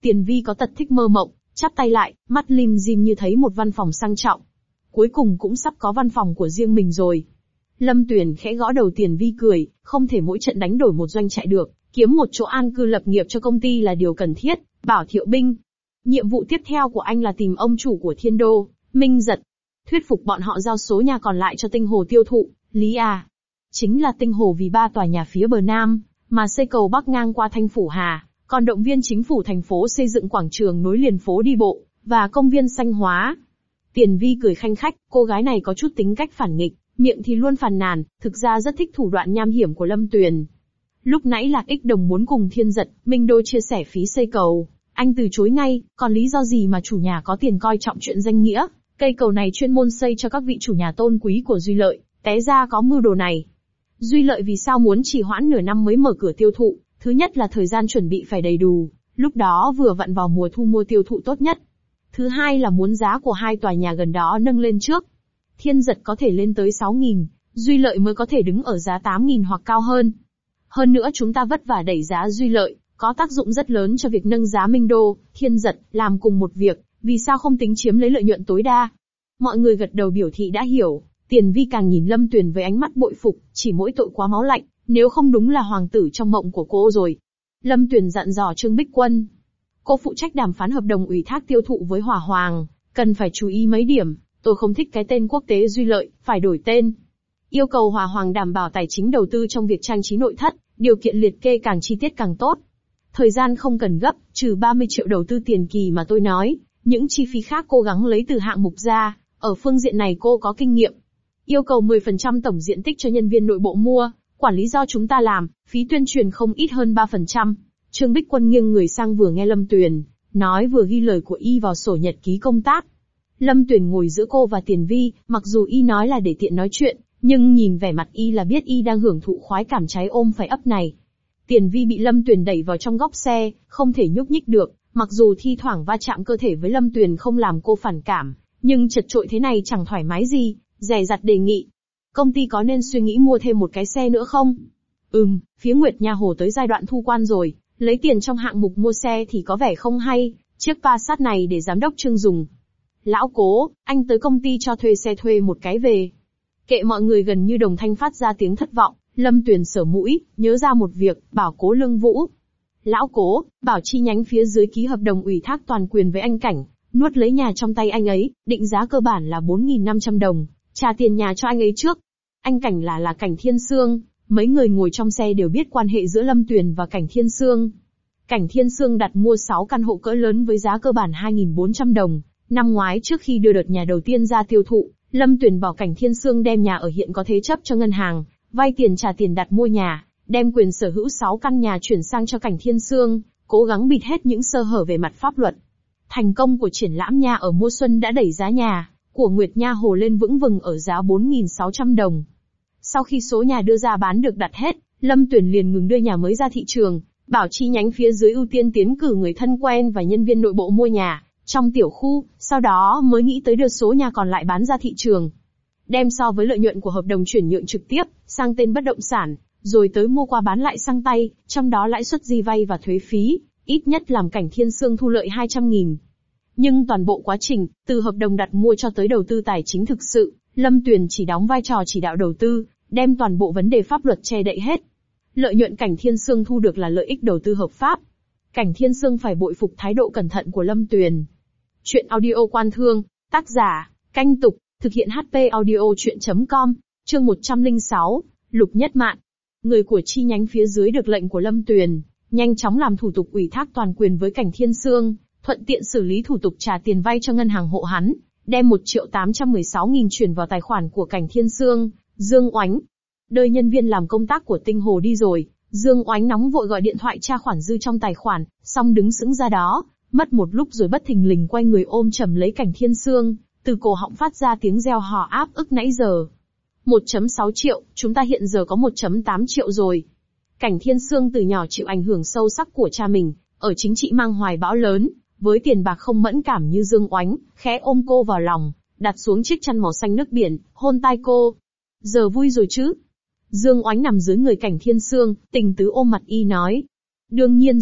Tiền Vi có tật thích mơ mộng, chắp tay lại, mắt lim dim như thấy một văn phòng sang trọng. Cuối cùng cũng sắp có văn phòng của riêng mình rồi. Lâm Tuyền khẽ gõ đầu Tiền Vi cười, không thể mỗi trận đánh đổi một doanh trại được, kiếm một chỗ an cư lập nghiệp cho công ty là điều cần thiết. Bảo Thiệu Binh, nhiệm vụ tiếp theo của anh là tìm ông chủ của Thiên Đô, Minh Giật, thuyết phục bọn họ giao số nhà còn lại cho Tinh Hồ tiêu thụ. Lý à, chính là Tinh Hồ vì ba tòa nhà phía bờ Nam, mà xây cầu bắc ngang qua Thanh Phủ Hà, còn động viên chính phủ thành phố xây dựng quảng trường nối liền phố đi bộ, và công viên xanh hóa. Tiền Vi cười khanh khách, cô gái này có chút tính cách phản nghịch, miệng thì luôn phàn nàn, thực ra rất thích thủ đoạn nham hiểm của Lâm Tuyền. Lúc nãy Lạc Ích Đồng muốn cùng Thiên Giật, Minh Đô chia sẻ phí xây cầu, anh từ chối ngay, còn lý do gì mà chủ nhà có tiền coi trọng chuyện danh nghĩa, cây cầu này chuyên môn xây cho các vị chủ nhà tôn quý của Duy Lợi, té ra có mưu đồ này. Duy Lợi vì sao muốn trì hoãn nửa năm mới mở cửa tiêu thụ, thứ nhất là thời gian chuẩn bị phải đầy đủ, lúc đó vừa vặn vào mùa thu mua tiêu thụ tốt nhất. Thứ hai là muốn giá của hai tòa nhà gần đó nâng lên trước. Thiên Giật có thể lên tới sáu nghìn, Duy Lợi mới có thể đứng ở giá tám nghìn hoặc cao hơn. Hơn nữa chúng ta vất vả đẩy giá Duy Lợi, có tác dụng rất lớn cho việc nâng giá Minh Đô, Thiên Giật, làm cùng một việc, vì sao không tính chiếm lấy lợi nhuận tối đa. Mọi người gật đầu biểu thị đã hiểu, Tiền Vi càng nhìn Lâm Tuyền với ánh mắt bội phục, chỉ mỗi tội quá máu lạnh, nếu không đúng là hoàng tử trong mộng của cô rồi. Lâm Tuyền dặn dò Trương Bích Quân. Cô phụ trách đàm phán hợp đồng ủy thác tiêu thụ với Hỏa Hoàng, cần phải chú ý mấy điểm, tôi không thích cái tên quốc tế Duy Lợi, phải đổi tên. Yêu cầu Hỏa Hoàng đảm bảo tài chính đầu tư trong việc trang trí nội thất, điều kiện liệt kê càng chi tiết càng tốt. Thời gian không cần gấp, trừ ba mươi triệu đầu tư tiền kỳ mà tôi nói, những chi phí khác cố gắng lấy từ hạng mục ra, ở phương diện này cô có kinh nghiệm. Yêu cầu mười phần trăm tổng diện tích cho nhân viên nội bộ mua, quản lý do chúng ta làm, phí tuyên truyền không ít hơn ba phần trăm. Trương Bích Quân nghiêng người sang vừa nghe Lâm Tuyền, nói vừa ghi lời của y vào sổ nhật ký công tác. Lâm Tuyền ngồi giữa cô và Tiền Vi, mặc dù y nói là để tiện nói chuyện, nhưng nhìn vẻ mặt y là biết y đang hưởng thụ khoái cảm trái ôm phải ấp này. Tiền Vi bị Lâm Tuyền đẩy vào trong góc xe, không thể nhúc nhích được, mặc dù thi thoảng va chạm cơ thể với Lâm Tuyền không làm cô phản cảm, nhưng chật chội thế này chẳng thoải mái gì, dè dặt đề nghị. Công ty có nên suy nghĩ mua thêm một cái xe nữa không? Ừm, phía Nguyệt Nha Hồ tới giai đoạn thu quan rồi, lấy tiền trong hạng mục mua xe thì có vẻ không hay, chiếc Passat này để giám đốc Trương dùng. Lão Cố, anh tới công ty cho thuê xe thuê một cái về. Kệ mọi người gần như đồng thanh phát ra tiếng thất vọng, Lâm Tuyền sờ mũi, nhớ ra một việc, bảo Cố Lương Vũ. Lão Cố, bảo chi nhánh phía dưới ký hợp đồng ủy thác toàn quyền với anh Cảnh, nuốt lấy nhà trong tay anh ấy, định giá cơ bản là bốn nghìn năm trăm đồng, trả tiền nhà cho anh ấy trước. Anh Cảnh là là Cảnh Thiên Sương, mấy người ngồi trong xe đều biết quan hệ giữa Lâm Tuyền và Cảnh Thiên Sương. Cảnh Thiên Sương đặt mua sáu căn hộ cỡ lớn với giá cơ bản hai nghìn bốn trăm đồng. Năm ngoái trước khi đưa đợt nhà đầu tiên ra tiêu thụ, Lâm Tuyền bảo Cảnh Thiên Sương đem nhà ở hiện có thế chấp cho ngân hàng, vay tiền trả tiền đặt mua nhà, đem quyền sở hữu sáu căn nhà chuyển sang cho Cảnh Thiên Sương, cố gắng bịt hết những sơ hở về mặt pháp luật. Thành công của triển lãm nhà ở mùa xuân đã đẩy giá nhà của Nguyệt Nha Hồ lên vững vừng ở giá bốn nghìn sáu trăm đồng. Sau khi số nhà đưa ra bán được đặt hết, Lâm Tuyền liền ngừng đưa nhà mới ra thị trường, bảo chi nhánh phía dưới ưu tiên tiến cử người thân quen và nhân viên nội bộ mua nhà trong tiểu khu, sau đó mới nghĩ tới đưa số nhà còn lại bán ra thị trường. Đem so với lợi nhuận của hợp đồng chuyển nhượng trực tiếp sang tên bất động sản, rồi tới mua qua bán lại sang tay, trong đó lãi suất di vay và thuế phí, ít nhất làm Cảnh Thiên Sương thu lợi hai trăm nghìn. Nhưng toàn bộ quá trình, từ hợp đồng đặt mua cho tới đầu tư tài chính thực sự, Lâm Tuyền chỉ đóng vai trò chỉ đạo đầu tư, đem toàn bộ vấn đề pháp luật che đậy hết. Lợi nhuận Cảnh Thiên Sương thu được là lợi ích đầu tư hợp pháp. Cảnh Thiên Sương phải bội phục thái độ cẩn thận của Lâm Tuyền. Chuyện audio Quan Thương, tác giả, Canh Tục, thực hiện hát pê audio chuyện chấm com, chương một trăm lẻ sáu, Lục Nhất Mạn. Người của chi nhánh phía dưới được lệnh của Lâm Tuyền, nhanh chóng làm thủ tục ủy thác toàn quyền với Cảnh Thiên Sương, thuận tiện xử lý thủ tục trả tiền vay cho ngân hàng hộ hắn, đem một triệu tám trăm mười sáu nghìn chuyển vào tài khoản của Cảnh Thiên Sương. Dương Oánh, đời nhân viên làm công tác của Tinh Hồ đi rồi, Dương Oánh nóng vội gọi điện thoại tra khoản dư trong tài khoản, xong đứng sững ra đó, mất một lúc rồi bất thình lình quay người ôm chầm lấy Cảnh Thiên Sương, từ cổ họng phát ra tiếng reo hò áp ức nãy giờ. một phẩy sáu triệu, chúng ta hiện giờ có một phẩy tám triệu rồi. Cảnh Thiên Sương từ nhỏ chịu ảnh hưởng sâu sắc của cha mình, ở chính trị mang hoài bão lớn, với tiền bạc không mẫn cảm như Dương Oánh, khẽ ôm cô vào lòng, đặt xuống chiếc chăn màu xanh nước biển, hôn tai cô. Giờ vui rồi chứ? Dương Oánh nằm dưới người Cảnh Thiên Sương, tình tứ ôm mặt y nói. Đương nhiên rồi,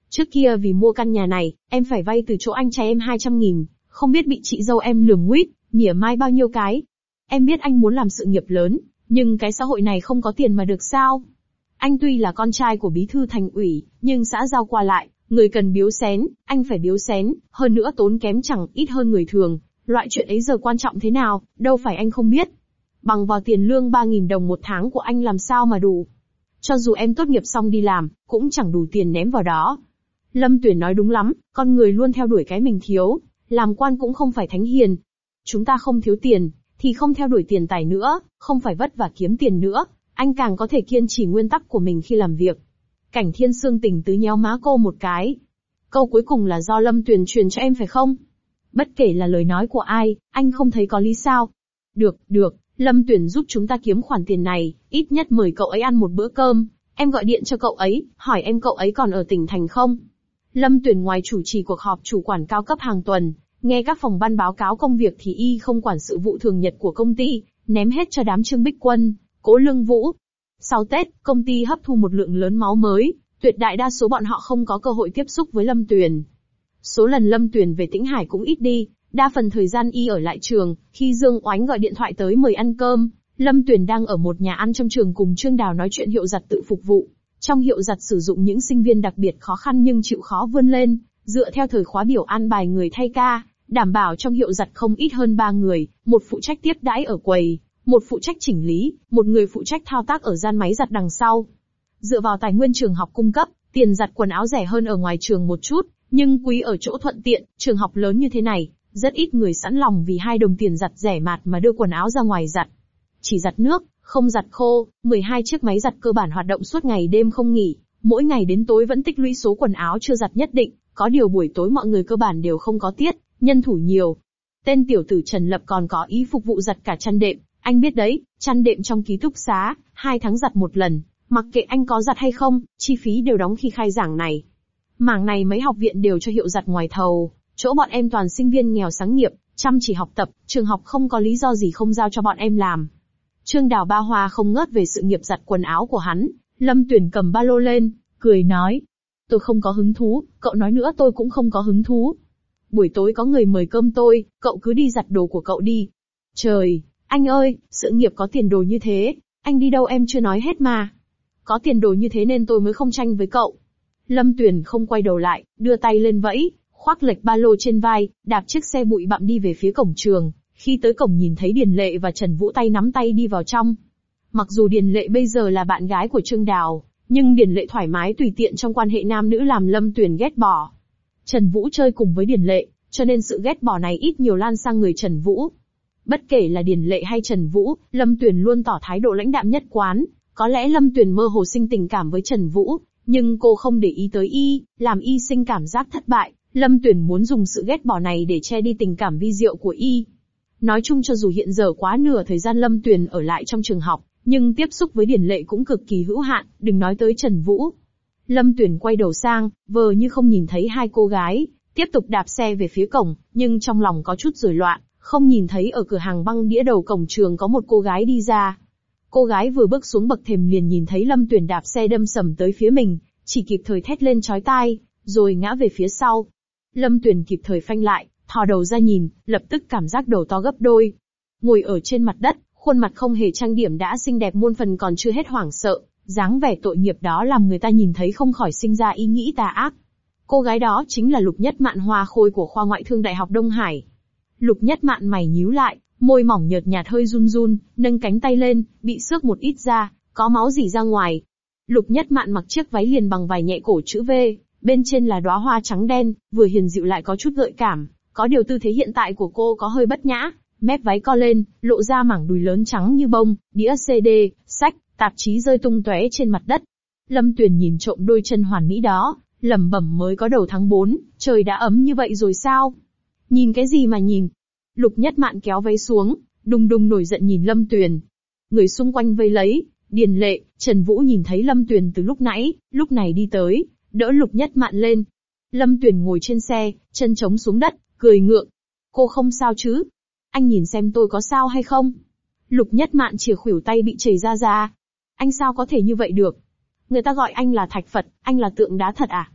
Trước kia vì mua căn nhà này, em phải vay từ chỗ anh trai em hai trăm nghìn, không biết bị chị dâu em lườm nguýt, mỉa mai bao nhiêu cái. Em biết anh muốn làm sự nghiệp lớn, nhưng cái xã hội này không có tiền mà được sao? Anh tuy là con trai của bí thư thành ủy, nhưng xã giao qua lại, người cần biếu xén, anh phải biếu xén, hơn nữa tốn kém chẳng ít hơn người thường. Loại chuyện ấy giờ quan trọng thế nào, đâu phải anh không biết. Bằng vào tiền lương ba nghìn đồng một tháng của anh làm sao mà đủ. Cho dù em tốt nghiệp xong đi làm, cũng chẳng đủ tiền ném vào đó. Lâm Tuyển nói đúng lắm, con người luôn theo đuổi cái mình thiếu, làm quan cũng không phải thánh hiền. Chúng ta không thiếu tiền, thì không theo đuổi tiền tài nữa, không phải vất vả kiếm tiền nữa, anh càng có thể kiên trì nguyên tắc của mình khi làm việc. Cảnh Thiên Sương tình tứ nhéo má cô một cái. Câu cuối cùng là do Lâm Tuyền truyền cho em phải không? Bất kể là lời nói của ai, anh không thấy có lý sao. Được, được, Lâm Tuyền giúp chúng ta kiếm khoản tiền này, ít nhất mời cậu ấy ăn một bữa cơm. Em gọi điện cho cậu ấy, hỏi em cậu ấy còn ở tỉnh thành không? Lâm Tuyền ngoài chủ trì cuộc họp chủ quản cao cấp hàng tuần, nghe các phòng ban báo cáo công việc thì y không quản sự vụ thường nhật của công ty, ném hết cho đám Trương Bích Quân, Cố Lương Vũ. Sau Tết, công ty hấp thu một lượng lớn máu mới, tuyệt đại đa số bọn họ không có cơ hội tiếp xúc với Lâm Tuyền. Số lần Lâm Tuyền về Tĩnh Hải cũng ít đi, đa phần thời gian y ở lại trường. Khi Dương Oánh gọi điện thoại tới mời ăn cơm, Lâm Tuyền đang ở một nhà ăn trong trường cùng Trương Đào nói chuyện hiệu giặt tự phục vụ. Trong hiệu giặt sử dụng những sinh viên đặc biệt khó khăn nhưng chịu khó vươn lên, dựa theo thời khóa biểu an bài người thay ca, đảm bảo trong hiệu giặt không ít hơn ba người, một phụ trách tiếp đãi ở quầy, một phụ trách chỉnh lý, một người phụ trách thao tác ở gian máy giặt đằng sau. Dựa vào tài nguyên trường học cung cấp, tiền giặt quần áo rẻ hơn ở ngoài trường một chút, nhưng quý ở chỗ thuận tiện. Trường học lớn như thế này, rất ít người sẵn lòng vì hai đồng tiền giặt rẻ mạt mà đưa quần áo ra ngoài giặt. Chỉ giặt nước, không giặt khô, mười hai chiếc máy giặt cơ bản hoạt động suốt ngày đêm không nghỉ, mỗi ngày đến tối vẫn tích lũy số quần áo chưa giặt nhất định, có điều buổi tối mọi người cơ bản đều không có tiết, nhân thủ nhiều. Tên tiểu tử Trần Lập còn có ý phục vụ giặt cả chăn đệm, anh biết đấy, chăn đệm trong ký túc xá, hai tháng giặt một lần, mặc kệ anh có giặt hay không, chi phí đều đóng khi khai giảng này. Mảng này mấy học viện đều cho hiệu giặt ngoài thầu, chỗ bọn em toàn sinh viên nghèo sáng nghiệp, chăm chỉ học tập, trường học không có lý do gì không giao cho bọn em làm. Trương Đào ba hoa không ngớt về sự nghiệp giặt quần áo của hắn. Lâm Tuyền cầm ba lô lên, cười nói. Tôi không có hứng thú, cậu nói nữa tôi cũng không có hứng thú. Buổi tối có người mời cơm tôi, cậu cứ đi giặt đồ của cậu đi. Trời, anh ơi, sự nghiệp có tiền đồ như thế, anh đi đâu em chưa nói hết mà. Có tiền đồ như thế nên tôi mới không tranh với cậu. Lâm Tuyền không quay đầu lại, đưa tay lên vẫy, khoác lệch ba lô trên vai, đạp chiếc xe bụi bặm đi về phía cổng trường. Khi tới cổng nhìn thấy Điền Lệ và Trần Vũ tay nắm tay đi vào trong. Mặc dù Điền Lệ bây giờ là bạn gái của Trương Đào, nhưng Điền Lệ thoải mái tùy tiện trong quan hệ nam nữ làm Lâm Tuyền ghét bỏ. Trần Vũ chơi cùng với Điền Lệ, cho nên sự ghét bỏ này ít nhiều lan sang người Trần Vũ. Bất kể là Điền Lệ hay Trần Vũ, Lâm Tuyền luôn tỏ thái độ lãnh đạm nhất quán. Có lẽ Lâm Tuyền mơ hồ sinh tình cảm với Trần Vũ, nhưng cô không để ý tới y, làm y sinh cảm giác thất bại. Lâm Tuyền muốn dùng sự ghét bỏ này để che đi tình cảm vi diệu của y. Nói chung cho dù hiện giờ quá nửa thời gian Lâm Tuyền ở lại trong trường học, nhưng tiếp xúc với Điền Lệ cũng cực kỳ hữu hạn, đừng nói tới Trần Vũ. Lâm Tuyền quay đầu sang, vờ như không nhìn thấy hai cô gái, tiếp tục đạp xe về phía cổng, nhưng trong lòng có chút rối loạn, không nhìn thấy ở cửa hàng băng đĩa đầu cổng trường có một cô gái đi ra. Cô gái vừa bước xuống bậc thềm liền nhìn thấy Lâm Tuyền đạp xe đâm sầm tới phía mình, chỉ kịp thời thét lên chói tai, rồi ngã về phía sau. Lâm Tuyền kịp thời phanh lại, thò đầu ra nhìn, lập tức cảm giác đầu to gấp đôi. Ngồi ở trên mặt đất, khuôn mặt không hề trang điểm đã xinh đẹp muôn phần còn chưa hết hoảng sợ, dáng vẻ tội nghiệp đó làm người ta nhìn thấy không khỏi sinh ra ý nghĩ tà ác. Cô gái đó chính là Lục Nhất Mạn Hoa Khôi của khoa ngoại thương Đại học Đông Hải. Lục Nhất Mạn mày nhíu lại, môi mỏng nhợt nhạt hơi run run, nâng cánh tay lên, bị xước một ít ra, có máu rỉ ra ngoài. Lục Nhất Mạn mặc chiếc váy liền bằng vải nhẹ cổ chữ V, bên trên là đóa hoa trắng đen, vừa hiền dịu lại có chút gợi cảm. Có điều tư thế hiện tại của cô có hơi bất nhã, mép váy co lên, lộ ra mảng đùi lớn trắng như bông, đĩa xê đê, sách, tạp chí rơi tung tóe trên mặt đất. Lâm Tuyền nhìn trộm đôi chân hoàn mỹ đó, lẩm bẩm mới có đầu tháng bốn, trời đã ấm như vậy rồi sao? Nhìn cái gì mà nhìn? Lục Nhất Mạn kéo váy xuống, đùng đùng nổi giận nhìn Lâm Tuyền. Người xung quanh vây lấy, Điền Lệ, Trần Vũ nhìn thấy Lâm Tuyền từ lúc nãy, lúc này đi tới, đỡ Lục Nhất Mạn lên. Lâm Tuyền ngồi trên xe, chân chống xuống đất, cười ngượng. Cô không sao chứ? Anh nhìn xem tôi có sao hay không? Lục Nhất Mạn chìa khuỷu tay bị chảy ra ra. Anh sao có thể như vậy được? Người ta gọi anh là Thạch Phật, anh là tượng đá thật à?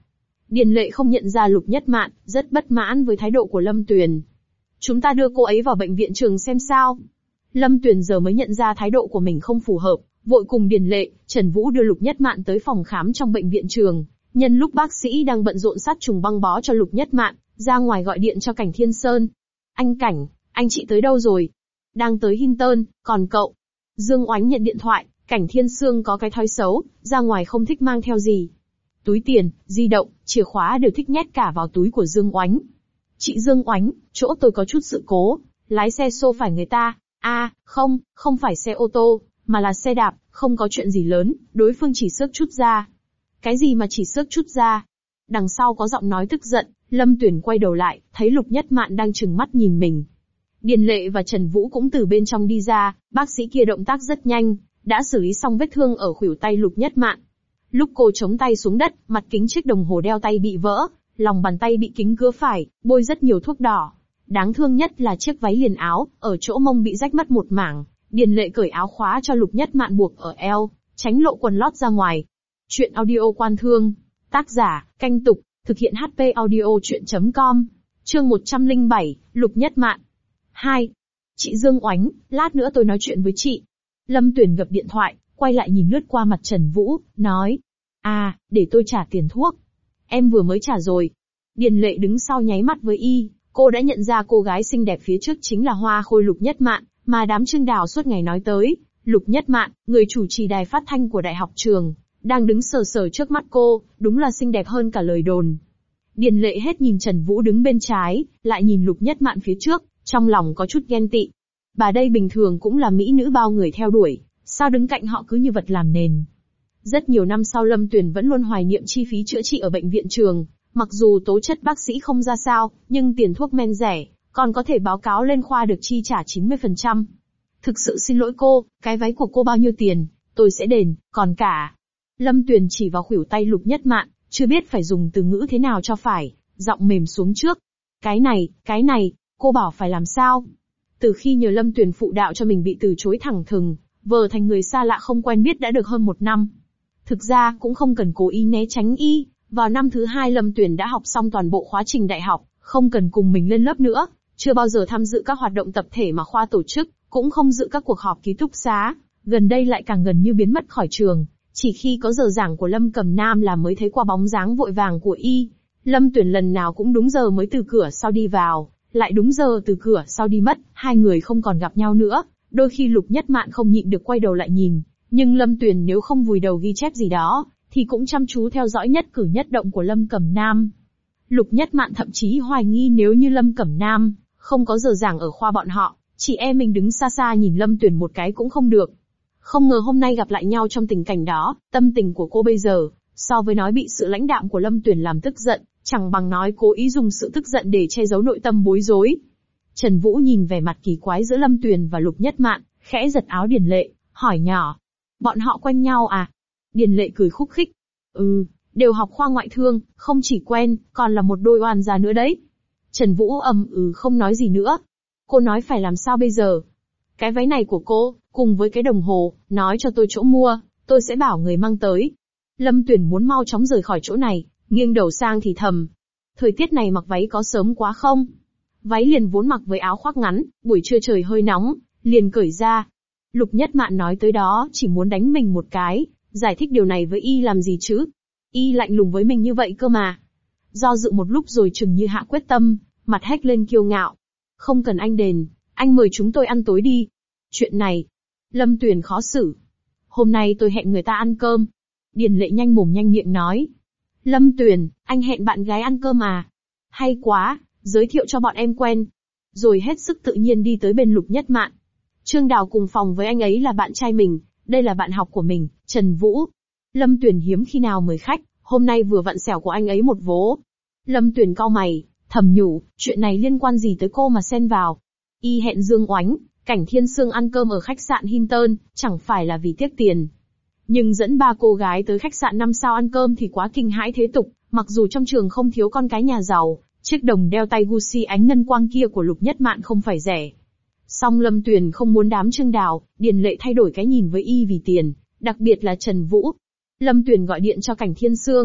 Điền Lệ không nhận ra Lục Nhất Mạn, rất bất mãn với thái độ của Lâm Tuyền. Chúng ta đưa cô ấy vào bệnh viện trường xem sao. Lâm Tuyền giờ mới nhận ra thái độ của mình không phù hợp, vội cùng Điền Lệ, Trần Vũ đưa Lục Nhất Mạn tới phòng khám trong bệnh viện trường. Nhân lúc bác sĩ đang bận rộn sát trùng băng bó cho Lục Nhất Mạn, ra ngoài gọi điện cho Cảnh Thiên Sơn. Anh Cảnh, anh chị tới đâu rồi? Đang tới Hinton, còn cậu? Dương Oánh nhận điện thoại, Cảnh Thiên Sương có cái thói xấu, ra ngoài không thích mang theo gì. Túi tiền, di động, chìa khóa đều thích nhét cả vào túi của Dương Oánh. Chị Dương Oánh, chỗ tôi có chút sự cố, lái xe xô phải người ta. A, à, không, không phải xe ô tô, mà là xe đạp, không có chuyện gì lớn, đối phương chỉ xước chút ra. Cái gì mà chỉ xước chút ra? Đằng sau có giọng nói tức giận, Lâm Tuyền quay đầu lại, thấy Lục Nhất Mạn đang trừng mắt nhìn mình. Điền Lệ và Trần Vũ cũng từ bên trong đi ra, bác sĩ kia động tác rất nhanh, đã xử lý xong vết thương ở khuỷu tay Lục Nhất Mạn. Lúc cô chống tay xuống đất, mặt kính chiếc đồng hồ đeo tay bị vỡ, lòng bàn tay bị kính cứa phải, bôi rất nhiều thuốc đỏ. Đáng thương nhất là chiếc váy liền áo, ở chỗ mông bị rách mất một mảng. Điền Lệ cởi áo khóa cho Lục Nhất Mạn buộc ở eo, tránh lộ quần lót ra ngoài. Chuyện audio Quan Thương. Tác giả, Canh Tục, thực hiện hát pê audio chuyện chấm com. Chương một trăm lẻ bảy, Lục Nhất Mạn. hai. Chị Dương Oánh, lát nữa tôi nói chuyện với chị. Lâm Tuyền gập điện thoại, quay lại nhìn lướt qua mặt Trần Vũ, nói. À, để tôi trả tiền thuốc. Em vừa mới trả rồi. Điền Lệ đứng sau nháy mắt với y, cô đã nhận ra cô gái xinh đẹp phía trước chính là hoa khôi Lục Nhất Mạn, mà đám Trương Đào suốt ngày nói tới. Lục Nhất Mạn, người chủ trì đài phát thanh của đại học trường, đang đứng sờ sờ trước mắt cô, đúng là xinh đẹp hơn cả lời đồn. Điền Lệ hết nhìn Trần Vũ đứng bên trái, lại nhìn Lục Nhất Mạn phía trước, trong lòng có chút ghen tị. Bà đây bình thường cũng là mỹ nữ bao người theo đuổi, sao đứng cạnh họ cứ như vật làm nền. Rất nhiều năm sau Lâm Tuyền vẫn luôn hoài niệm chi phí chữa trị ở bệnh viện trường, mặc dù tố chất bác sĩ không ra sao, nhưng tiền thuốc men rẻ, còn có thể báo cáo lên khoa được chi trả chín mươi phần trăm. Thực sự xin lỗi cô, cái váy của cô bao nhiêu tiền, tôi sẽ đền, còn cả. Lâm Tuyền chỉ vào khuỷu tay Lục Nhất Mạn, chưa biết phải dùng từ ngữ thế nào cho phải, giọng mềm xuống trước. Cái này, cái này, cô bảo phải làm sao? Từ khi nhờ Lâm Tuyền phụ đạo cho mình bị từ chối thẳng thừng, vờ thành người xa lạ không quen biết đã được hơn một năm. Thực ra cũng không cần cố ý né tránh y, vào năm thứ hai Lâm Tuyền đã học xong toàn bộ khóa trình đại học, không cần cùng mình lên lớp nữa, chưa bao giờ tham dự các hoạt động tập thể mà khoa tổ chức, cũng không dự các cuộc họp ký túc xá, gần đây lại càng gần như biến mất khỏi trường, chỉ khi có giờ giảng của Lâm Cẩm Nam là mới thấy qua bóng dáng vội vàng của y. Lâm Tuyền lần nào cũng đúng giờ mới từ cửa sau đi vào, lại đúng giờ từ cửa sau đi mất, hai người không còn gặp nhau nữa, đôi khi Lục Nhất Mạn không nhịn được quay đầu lại nhìn, nhưng Lâm Tuyền nếu không vùi đầu ghi chép gì đó, thì cũng chăm chú theo dõi nhất cử nhất động của Lâm Cẩm Nam. Lục Nhất Mạn thậm chí hoài nghi nếu như Lâm Cẩm Nam không có giờ giảng ở khoa bọn họ, chị em mình đứng xa xa nhìn Lâm Tuyền một cái cũng không được. Không ngờ hôm nay gặp lại nhau trong tình cảnh đó, tâm tình của cô bây giờ, so với nói bị sự lãnh đạm của Lâm Tuyền làm tức giận, chẳng bằng nói cố ý dùng sự tức giận để che giấu nội tâm bối rối. Trần Vũ nhìn vẻ mặt kỳ quái giữa Lâm Tuyền và Lục Nhất Mạn, khẽ giật áo Điền Lệ, hỏi nhỏ. Bọn họ quen nhau à? Điền Lệ cười khúc khích. Ừ, đều học khoa ngoại thương, không chỉ quen, còn là một đôi oan gia nữa đấy. Trần Vũ ầm ừ không nói gì nữa. Cô nói phải làm sao bây giờ? Cái váy này của cô, cùng với cái đồng hồ, nói cho tôi chỗ mua, tôi sẽ bảo người mang tới. Lâm Tuyền muốn mau chóng rời khỏi chỗ này, nghiêng đầu sang thì thầm. Thời tiết này mặc váy có sớm quá không? Váy liền vốn mặc với áo khoác ngắn, buổi trưa trời hơi nóng, liền cởi ra. Lục Nhất Mạn nói tới đó chỉ muốn đánh mình một cái, giải thích điều này với y làm gì chứ? Y lạnh lùng với mình như vậy cơ mà. Do dự một lúc rồi chừng như hạ quyết tâm, mặt hét lên kiêu ngạo. Không cần anh đền, anh mời chúng tôi ăn tối đi. Chuyện này, Lâm Tuyền khó xử. Hôm nay tôi hẹn người ta ăn cơm. Điền Lệ nhanh mồm nhanh miệng nói. Lâm Tuyền, anh hẹn bạn gái ăn cơm à? Hay quá, giới thiệu cho bọn em quen. Rồi hết sức tự nhiên đi tới bên Lục Nhất Mạn. Trương Đào cùng phòng với anh ấy là bạn trai mình, đây là bạn học của mình, Trần Vũ. Lâm Tuyền hiếm khi nào mời khách, hôm nay vừa vặn xẻo của anh ấy một vố. Lâm Tuyền cau mày, thầm nhủ, chuyện này liên quan gì tới cô mà xen vào. Y hẹn Dương Oánh, Cảnh Thiên Sương ăn cơm ở khách sạn Hinton, chẳng phải là vì tiếc tiền. Nhưng dẫn ba cô gái tới khách sạn năm sao ăn cơm thì quá kinh hãi thế tục, mặc dù trong trường không thiếu con cái nhà giàu, chiếc đồng đeo tay Gucci ánh ngân quang kia của Lục Nhất Mạn không phải rẻ. Song Lâm Tuyền không muốn đám Trương Đào, Điền Lệ thay đổi cái nhìn với y vì tiền, đặc biệt là Trần Vũ. Lâm Tuyền gọi điện cho Cảnh Thiên Sương,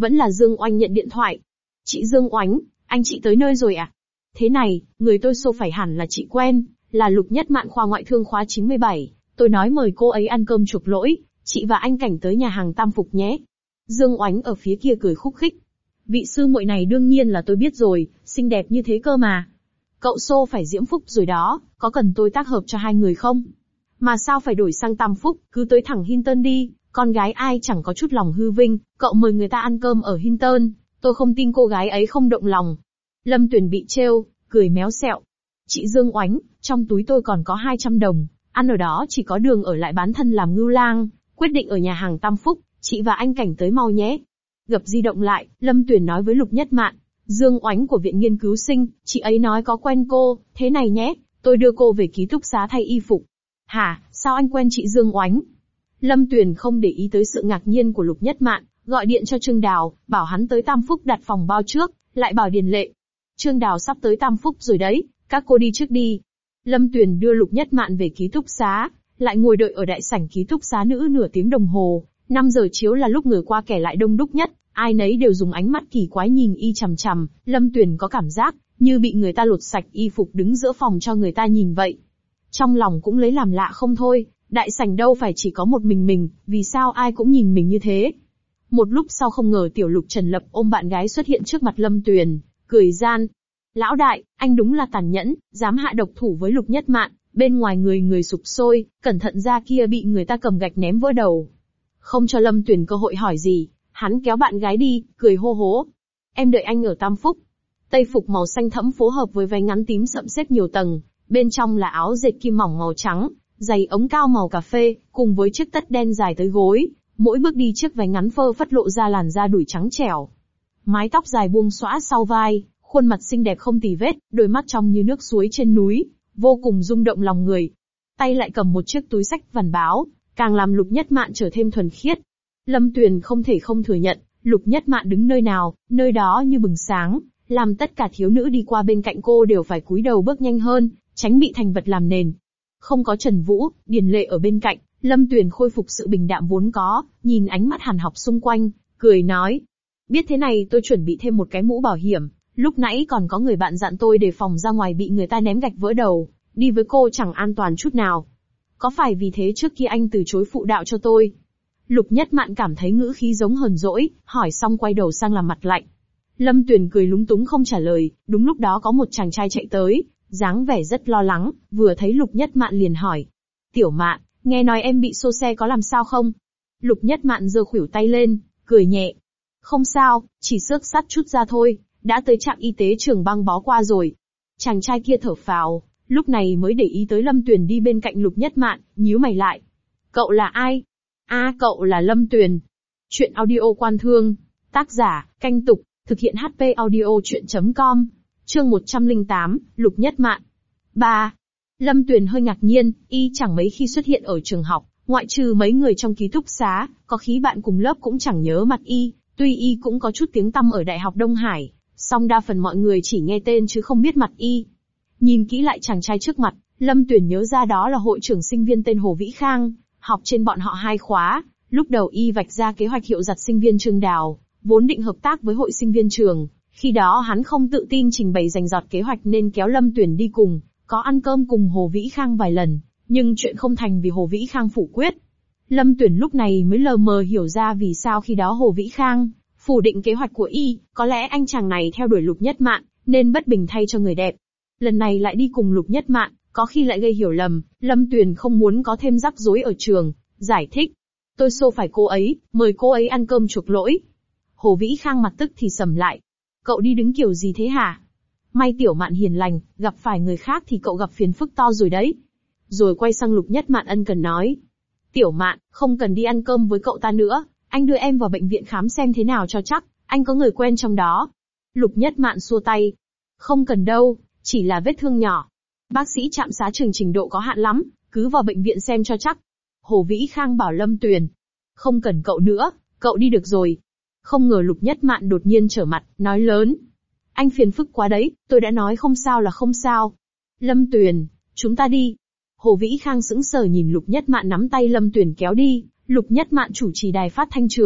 Vẫn là Dương Oanh nhận điện thoại. Chị Dương Oánh, anh chị tới nơi rồi à? Thế này, người tôi xô phải hẳn là chị quen, là Lục Nhất Mạn khoa ngoại thương khóa chín mươi bảy. Tôi nói mời cô ấy ăn cơm chuộc lỗi, chị và anh Cảnh tới nhà hàng Tam Phục nhé. Dương Oánh ở phía kia cười khúc khích. Vị sư muội này đương nhiên là tôi biết rồi, xinh đẹp như thế cơ mà. Cậu xô phải Diễm Phúc rồi đó, có cần tôi tác hợp cho hai người không? Mà sao phải đổi sang Tam Phúc, cứ tới thẳng Hinton đi, con gái ai chẳng có chút lòng hư vinh, cậu mời người ta ăn cơm ở Hinton, tôi không tin cô gái ấy không động lòng. Lâm Tuyền bị trêu, cười méo xẹo. Chị Dương Oánh, trong túi tôi còn có hai trăm đồng, ăn ở đó chỉ có đường ở lại bán thân làm ngưu lang, quyết định ở nhà hàng Tam Phúc, chị và anh Cảnh tới mau nhé. Gập di động lại, Lâm Tuyền nói với Lục Nhất Mạn, Dương Oánh của viện nghiên cứu sinh, chị ấy nói có quen cô, thế này nhé, tôi đưa cô về ký túc xá thay y phục. Hả, sao anh quen chị Dương Oánh? Lâm Tuyền không để ý tới sự ngạc nhiên của Lục Nhất Mạn, gọi điện cho Trương Đào, bảo hắn tới Tam Phúc đặt phòng bao trước, lại bảo Điền Lệ. Trương Đào sắp tới Tam Phúc rồi đấy, các cô đi trước đi. Lâm Tuyền đưa Lục Nhất Mạn về ký túc xá, lại ngồi đợi ở đại sảnh ký túc xá nữ nửa tiếng đồng hồ. năm giờ chiếu là lúc người qua kẻ lại đông đúc nhất, ai nấy đều dùng ánh mắt kỳ quái nhìn y chằm chằm. Lâm Tuyền có cảm giác như bị người ta lột sạch y phục đứng giữa phòng cho người ta nhìn vậy. Trong lòng cũng lấy làm lạ không thôi, đại sảnh đâu phải chỉ có một mình mình, vì sao ai cũng nhìn mình như thế? Một lúc sau không ngờ tiểu Lục Trần Lập ôm bạn gái xuất hiện trước mặt Lâm Tuyền, cười gian. Lão đại, anh đúng là tàn nhẫn, dám hạ độc thủ với Lục Nhất Mạn, bên ngoài người người sục sôi, cẩn thận ra kia bị người ta cầm gạch ném vỡ đầu. Không cho Lâm Tuyền cơ hội hỏi gì, hắn kéo bạn gái đi, cười hô hố. Em đợi anh ở Tam Phúc. Tây phục màu xanh thẫm phối hợp với váy ngắn tím sậm xếp nhiều tầng, bên trong là áo dệt kim mỏng màu trắng, giày ống cao màu cà phê, cùng với chiếc tất đen dài tới gối, mỗi bước đi chiếc váy ngắn phơ phất lộ ra làn da đùi trắng trẻo. Mái tóc dài buông xõa sau vai, khuôn mặt xinh đẹp không tì vết, đôi mắt trong như nước suối trên núi, vô cùng rung động lòng người. Tay lại cầm một chiếc túi xách vằn báo, càng làm Lục Nhất Mạn trở thêm thuần khiết. Lâm Tuyền không thể không thừa nhận, Lục Nhất Mạn đứng nơi nào, nơi đó như bừng sáng, làm tất cả thiếu nữ đi qua bên cạnh cô đều phải cúi đầu bước nhanh hơn, tránh bị thành vật làm nền. Không có Trần Vũ, Điền Lệ ở bên cạnh, Lâm Tuyền khôi phục sự bình đạm vốn có, nhìn ánh mắt hàn học xung quanh, cười nói. Biết thế này tôi chuẩn bị thêm một cái mũ bảo hiểm, lúc nãy còn có người bạn dặn tôi đề phòng ra ngoài bị người ta ném gạch vỡ đầu, đi với cô chẳng an toàn chút nào. Có phải vì thế trước khi anh từ chối phụ đạo cho tôi? Lục Nhất Mạn cảm thấy ngữ khí giống hờn dỗi, hỏi xong quay đầu sang làm mặt lạnh. Lâm Tuyền cười lúng túng không trả lời, đúng lúc đó có một chàng trai chạy tới, dáng vẻ rất lo lắng, vừa thấy Lục Nhất Mạn liền hỏi. Tiểu Mạn, nghe nói em bị xô xe có làm sao không? Lục Nhất Mạn giơ khuỷu tay lên, cười nhẹ. Không sao, chỉ xước sắt chút ra thôi, đã tới trạm y tế Trường băng bó qua rồi. Chàng trai kia thở phào, lúc này mới để ý tới Lâm Tuyền đi bên cạnh Lục Nhất Mạn, nhíu mày lại. Cậu là ai? A à, cậu là Lâm Tuyền. Chuyện audio Quan Thương. Tác giả, Canh Tục, thực hiện hát pê audio chuyện chấm com. Chương một trăm lẻ tám, Lục Nhất Mạn. ba. Lâm Tuyền hơi ngạc nhiên, y chẳng mấy khi xuất hiện ở trường học, ngoại trừ mấy người trong ký túc xá, có khí bạn cùng lớp cũng chẳng nhớ mặt y, tuy y cũng có chút tiếng tăm ở Đại học Đông Hải, song đa phần mọi người chỉ nghe tên chứ không biết mặt y. Nhìn kỹ lại chàng trai trước mặt, Lâm Tuyền nhớ ra đó là hội trưởng sinh viên tên Hồ Vĩ Khang, học trên bọn họ hai khóa. Lúc đầu y vạch ra kế hoạch hiệu giặt sinh viên Trương Đào, vốn định hợp tác với hội sinh viên trường. Khi đó hắn không tự tin trình bày rành rọt kế hoạch nên kéo Lâm Tuyền đi cùng, có ăn cơm cùng Hồ Vĩ Khang vài lần, nhưng chuyện không thành vì Hồ Vĩ Khang phủ quyết. Lâm Tuyền lúc này mới lờ mờ hiểu ra vì sao khi đó Hồ Vĩ Khang phủ định kế hoạch của y, có lẽ anh chàng này theo đuổi Lục Nhất Mạn, nên bất bình thay cho người đẹp. Lần này lại đi cùng Lục Nhất Mạn, có khi lại gây hiểu lầm, Lâm Tuyền không muốn có thêm rắc rối ở trường, giải thích. Tôi xô phải cô ấy, mời cô ấy ăn cơm chuộc lỗi. Hồ Vĩ Khang mặt tức thì sầm lại. Cậu đi đứng kiểu gì thế hả? May Tiểu Mạn hiền lành, gặp phải người khác thì cậu gặp phiền phức to rồi đấy. Rồi quay sang Lục Nhất Mạn ân cần nói. Tiểu Mạn, không cần đi ăn cơm với cậu ta nữa, anh đưa em vào bệnh viện khám xem thế nào cho chắc, anh có người quen trong đó. Lục Nhất Mạn xua tay. Không cần đâu, chỉ là vết thương nhỏ. Bác sĩ trạm xá trường trình độ có hạn lắm, cứ vào bệnh viện xem cho chắc. Hồ Vĩ Khang bảo Lâm Tuyền. Không cần cậu nữa, cậu đi được rồi. Không ngờ Lục Nhất Mạn đột nhiên trở mặt, nói lớn. Anh phiền phức quá đấy, tôi đã nói không sao là không sao. Lâm Tuyền, chúng ta đi. Hồ Vĩ Khang sững sờ nhìn Lục Nhất Mạn nắm tay Lâm Tuyền kéo đi. Lục Nhất Mạn chủ trì đài phát thanh trường,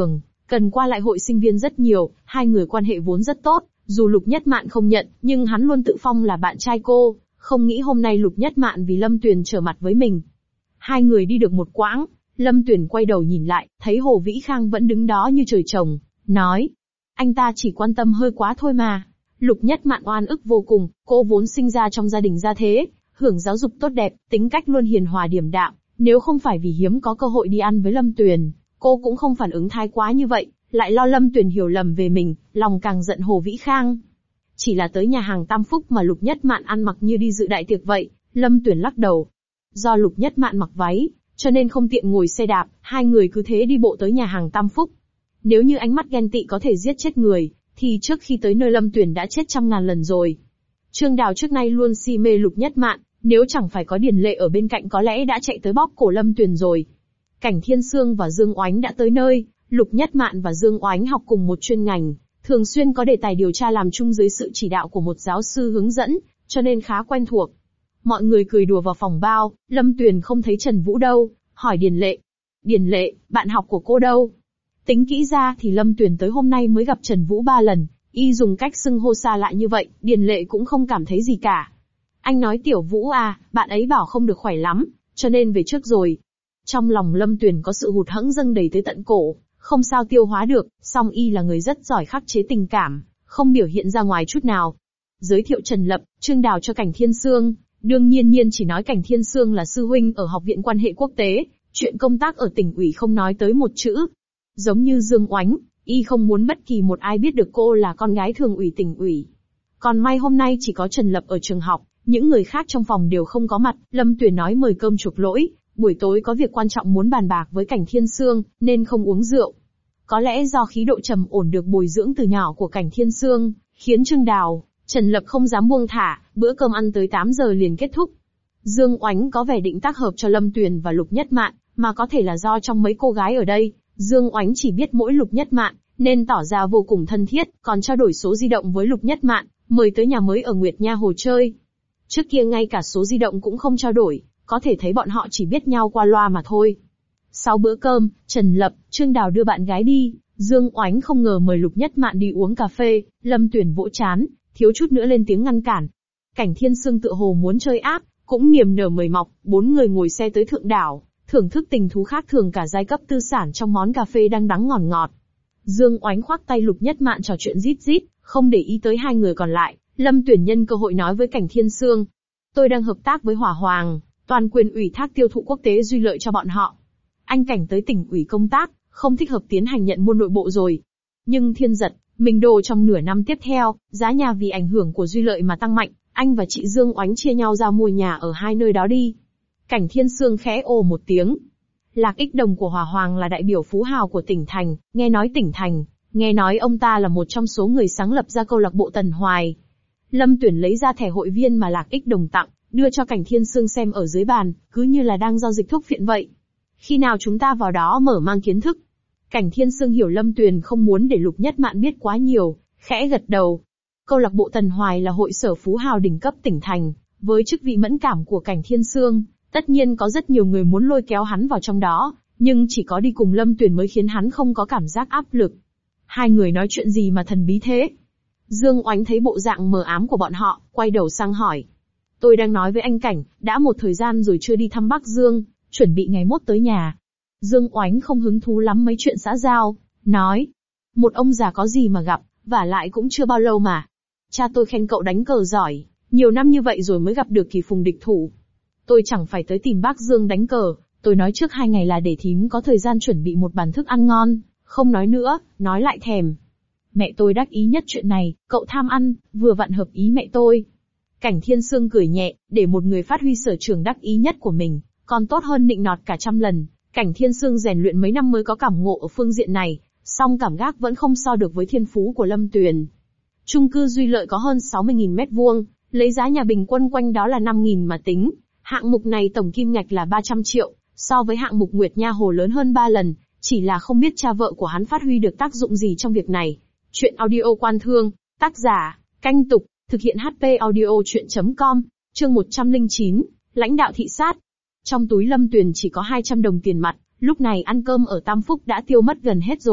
Cần qua lại hội sinh viên rất nhiều, hai người quan hệ vốn rất tốt, dù Lục Nhất Mạn không nhận, nhưng hắn luôn tự phong là bạn trai cô, không nghĩ hôm nay Lục Nhất Mạn vì Lâm Tuyền trở mặt với mình. Hai người đi được một quãng, Lâm Tuyền quay đầu nhìn lại, thấy Hồ Vĩ Khang vẫn đứng đó như trời trồng, nói: anh ta chỉ quan tâm hơi quá thôi mà. Lục Nhất Mạn oan ức vô cùng, cô vốn sinh ra trong gia đình gia thế, hưởng giáo dục tốt đẹp, tính cách luôn hiền hòa điềm đạm, nếu không phải vì hiếm có cơ hội đi ăn với Lâm Tuyền, cô cũng không phản ứng thái quá như vậy, lại lo Lâm Tuyền hiểu lầm về mình, lòng càng giận Hồ Vĩ Khang. Chỉ là tới nhà hàng Tam Phúc mà Lục Nhất Mạn ăn mặc như đi dự đại tiệc vậy, Lâm Tuyền lắc đầu. Do Lục Nhất Mạn mặc váy, cho nên không tiện ngồi xe đạp, hai người cứ thế đi bộ tới nhà hàng Tam Phúc. Nếu như ánh mắt ghen tị có thể giết chết người, thì trước khi tới nơi Lâm Tuyền đã chết trăm ngàn lần rồi. Trương Đào trước nay luôn si mê Lục Nhất Mạn, nếu chẳng phải có Điền Lệ ở bên cạnh có lẽ đã chạy tới bóp cổ Lâm Tuyền rồi. Cảnh Thiên Sương và Dương Oánh đã tới nơi, Lục Nhất Mạn và Dương Oánh học cùng một chuyên ngành, thường xuyên có đề tài điều tra làm chung dưới sự chỉ đạo của một giáo sư hướng dẫn, cho nên khá quen thuộc. Mọi người cười đùa vào phòng bao, Lâm Tuyền không thấy Trần Vũ đâu, hỏi Điền Lệ. Điền Lệ, bạn học của cô đâu? Tính kỹ ra thì Lâm Tuyền tới hôm nay mới gặp Trần Vũ ba lần, y dùng cách xưng hô xa lạ như vậy, Điền Lệ cũng không cảm thấy gì cả. Anh nói Tiểu Vũ à, bạn ấy bảo không được khỏe lắm, cho nên về trước rồi. Trong lòng Lâm Tuyền có sự hụt hẫng dâng đầy tới tận cổ, không sao tiêu hóa được, song y là người rất giỏi khắc chế tình cảm, không biểu hiện ra ngoài chút nào. Giới thiệu Trần Lập, Trương Đào cho Cảnh Thiên Sương, đương nhiên nhiên chỉ nói Cảnh Thiên Sương là sư huynh ở Học viện Quan hệ Quốc tế, chuyện công tác ở tỉnh ủy không nói tới một chữ. Giống như Dương Oánh, y không muốn bất kỳ một ai biết được cô là con gái thường ủy tỉnh ủy. Còn may hôm nay chỉ có Trần Lập ở trường học, những người khác trong phòng đều không có mặt, Lâm Tuyền nói mời cơm chuộc lỗi, buổi tối có việc quan trọng muốn bàn bạc với Cảnh Thiên Sương, nên không uống rượu. Có lẽ do khí độ trầm ổn được bồi dưỡng từ nhỏ của Cảnh Thiên Sương, khiến Trương Đào, Trần Lập không dám buông thả, bữa cơm ăn tới tám giờ liền kết thúc. Dương Oánh có vẻ định tác hợp cho Lâm Tuyền và Lục Nhất Mạn, mà có thể là do trong mấy cô gái ở đây, Dương Oánh chỉ biết mỗi Lục Nhất Mạn, nên tỏ ra vô cùng thân thiết, còn trao đổi số di động với Lục Nhất Mạn, mời tới nhà mới ở Nguyệt Nha Hồ chơi. Trước kia ngay cả số di động cũng không trao đổi, có thể thấy bọn họ chỉ biết nhau qua loa mà thôi. Sau bữa cơm, Trần Lập, Trương Đào đưa bạn gái đi, Dương Oánh không ngờ mời Lục Nhất Mạn đi uống cà phê, Lâm Tuyền vỗ chán, thiếu chút nữa lên tiếng ngăn cản. Cảnh Thiên Sương tựa hồ muốn chơi ác, cũng niềm nở mời mọc, bốn người ngồi xe tới Thượng Đảo, thưởng thức tình thú khác thường cả giai cấp tư sản trong món cà phê đang đắng ngọt ngọt. Dương Oánh khoác tay Lục Nhất Mạn trò chuyện rít rít, không để ý tới hai người còn lại. Lâm Tuyền nhân cơ hội nói với Cảnh Thiên Sương: tôi đang hợp tác với Hỏa Hoàng, toàn quyền ủy thác tiêu thụ quốc tế Duy Lợi cho bọn họ. Anh Cảnh tới tỉnh ủy công tác, không thích hợp tiến hành nhận mua nội bộ rồi. Nhưng Thiên Giật, Minh Đô trong nửa năm tiếp theo, giá nhà vì ảnh hưởng của Duy Lợi mà tăng mạnh, anh và chị Dương Oánh chia nhau ra mua nhà ở hai nơi đó đi. Cảnh Thiên Sương khẽ ồ một tiếng. Lạc Ích Đồng của Hỏa Hoàng là đại biểu phú hào của tỉnh thành, nghe nói tỉnh thành, nghe nói ông ta là một trong số người sáng lập ra câu lạc bộ Tần Hoài. Lâm Tuyển lấy ra thẻ hội viên mà Lạc Ích Đồng tặng, đưa cho Cảnh Thiên Sương xem ở dưới bàn, cứ như là đang giao dịch thuốc phiện vậy. Khi nào chúng ta vào đó mở mang kiến thức? Cảnh Thiên Sương hiểu Lâm Tuyền không muốn để Lục Nhất Mạn biết quá nhiều, khẽ gật đầu. Câu lạc bộ Tần Hoài là hội sở phú hào đỉnh cấp tỉnh thành, với chức vị mẫn cảm của Cảnh Thiên Sương, tất nhiên có rất nhiều người muốn lôi kéo hắn vào trong đó, nhưng chỉ có đi cùng Lâm Tuyền mới khiến hắn không có cảm giác áp lực. Hai người nói chuyện gì mà thần bí thế? Dương Oánh thấy bộ dạng mờ ám của bọn họ, quay đầu sang hỏi. Tôi đang nói với anh Cảnh, đã một thời gian rồi chưa đi thăm Bắc Dương, chuẩn bị ngày mốt tới nhà. Dương Oánh không hứng thú lắm mấy chuyện xã giao, nói. Một ông già có gì mà gặp, vả lại cũng chưa bao lâu mà. Cha tôi khen cậu đánh cờ giỏi, nhiều năm như vậy rồi mới gặp được kỳ phùng địch thủ. Tôi chẳng phải tới tìm Bắc Dương đánh cờ, tôi nói trước hai ngày là để thím có thời gian chuẩn bị một bàn thức ăn ngon, không nói nữa, nói lại thèm. Mẹ tôi đắc ý nhất chuyện này, cậu tham ăn, vừa vặn hợp ý mẹ tôi. Cảnh Thiên Sương cười nhẹ, để một người phát huy sở trường đắc ý nhất của mình, còn tốt hơn nịnh nọt cả trăm lần. Cảnh Thiên Sương rèn luyện mấy năm mới có cảm ngộ ở phương diện này, song cảm giác vẫn không so được với thiên phú của Lâm Tuyền. Chung cư Duy Lợi có hơn sáu mươi nghìn mét vuông, lấy giá nhà bình quân quanh đó là năm nghìn mà tính. Hạng mục này tổng kim ngạch là ba trăm triệu, so với hạng mục Nguyệt Nha Hồ lớn hơn ba lần, chỉ là không biết cha vợ của hắn phát huy được tác dụng gì trong việc này. Chuyện audio Quan Thương, tác giả, Canh Tục, thực hiện hát pê audio chuyện chấm com, chương một trăm lẻ chín, lãnh đạo thị sát. Trong túi Lâm Tuyền chỉ có hai trăm đồng tiền mặt, lúc này ăn cơm ở Tam Phúc đã tiêu mất gần hết rồi,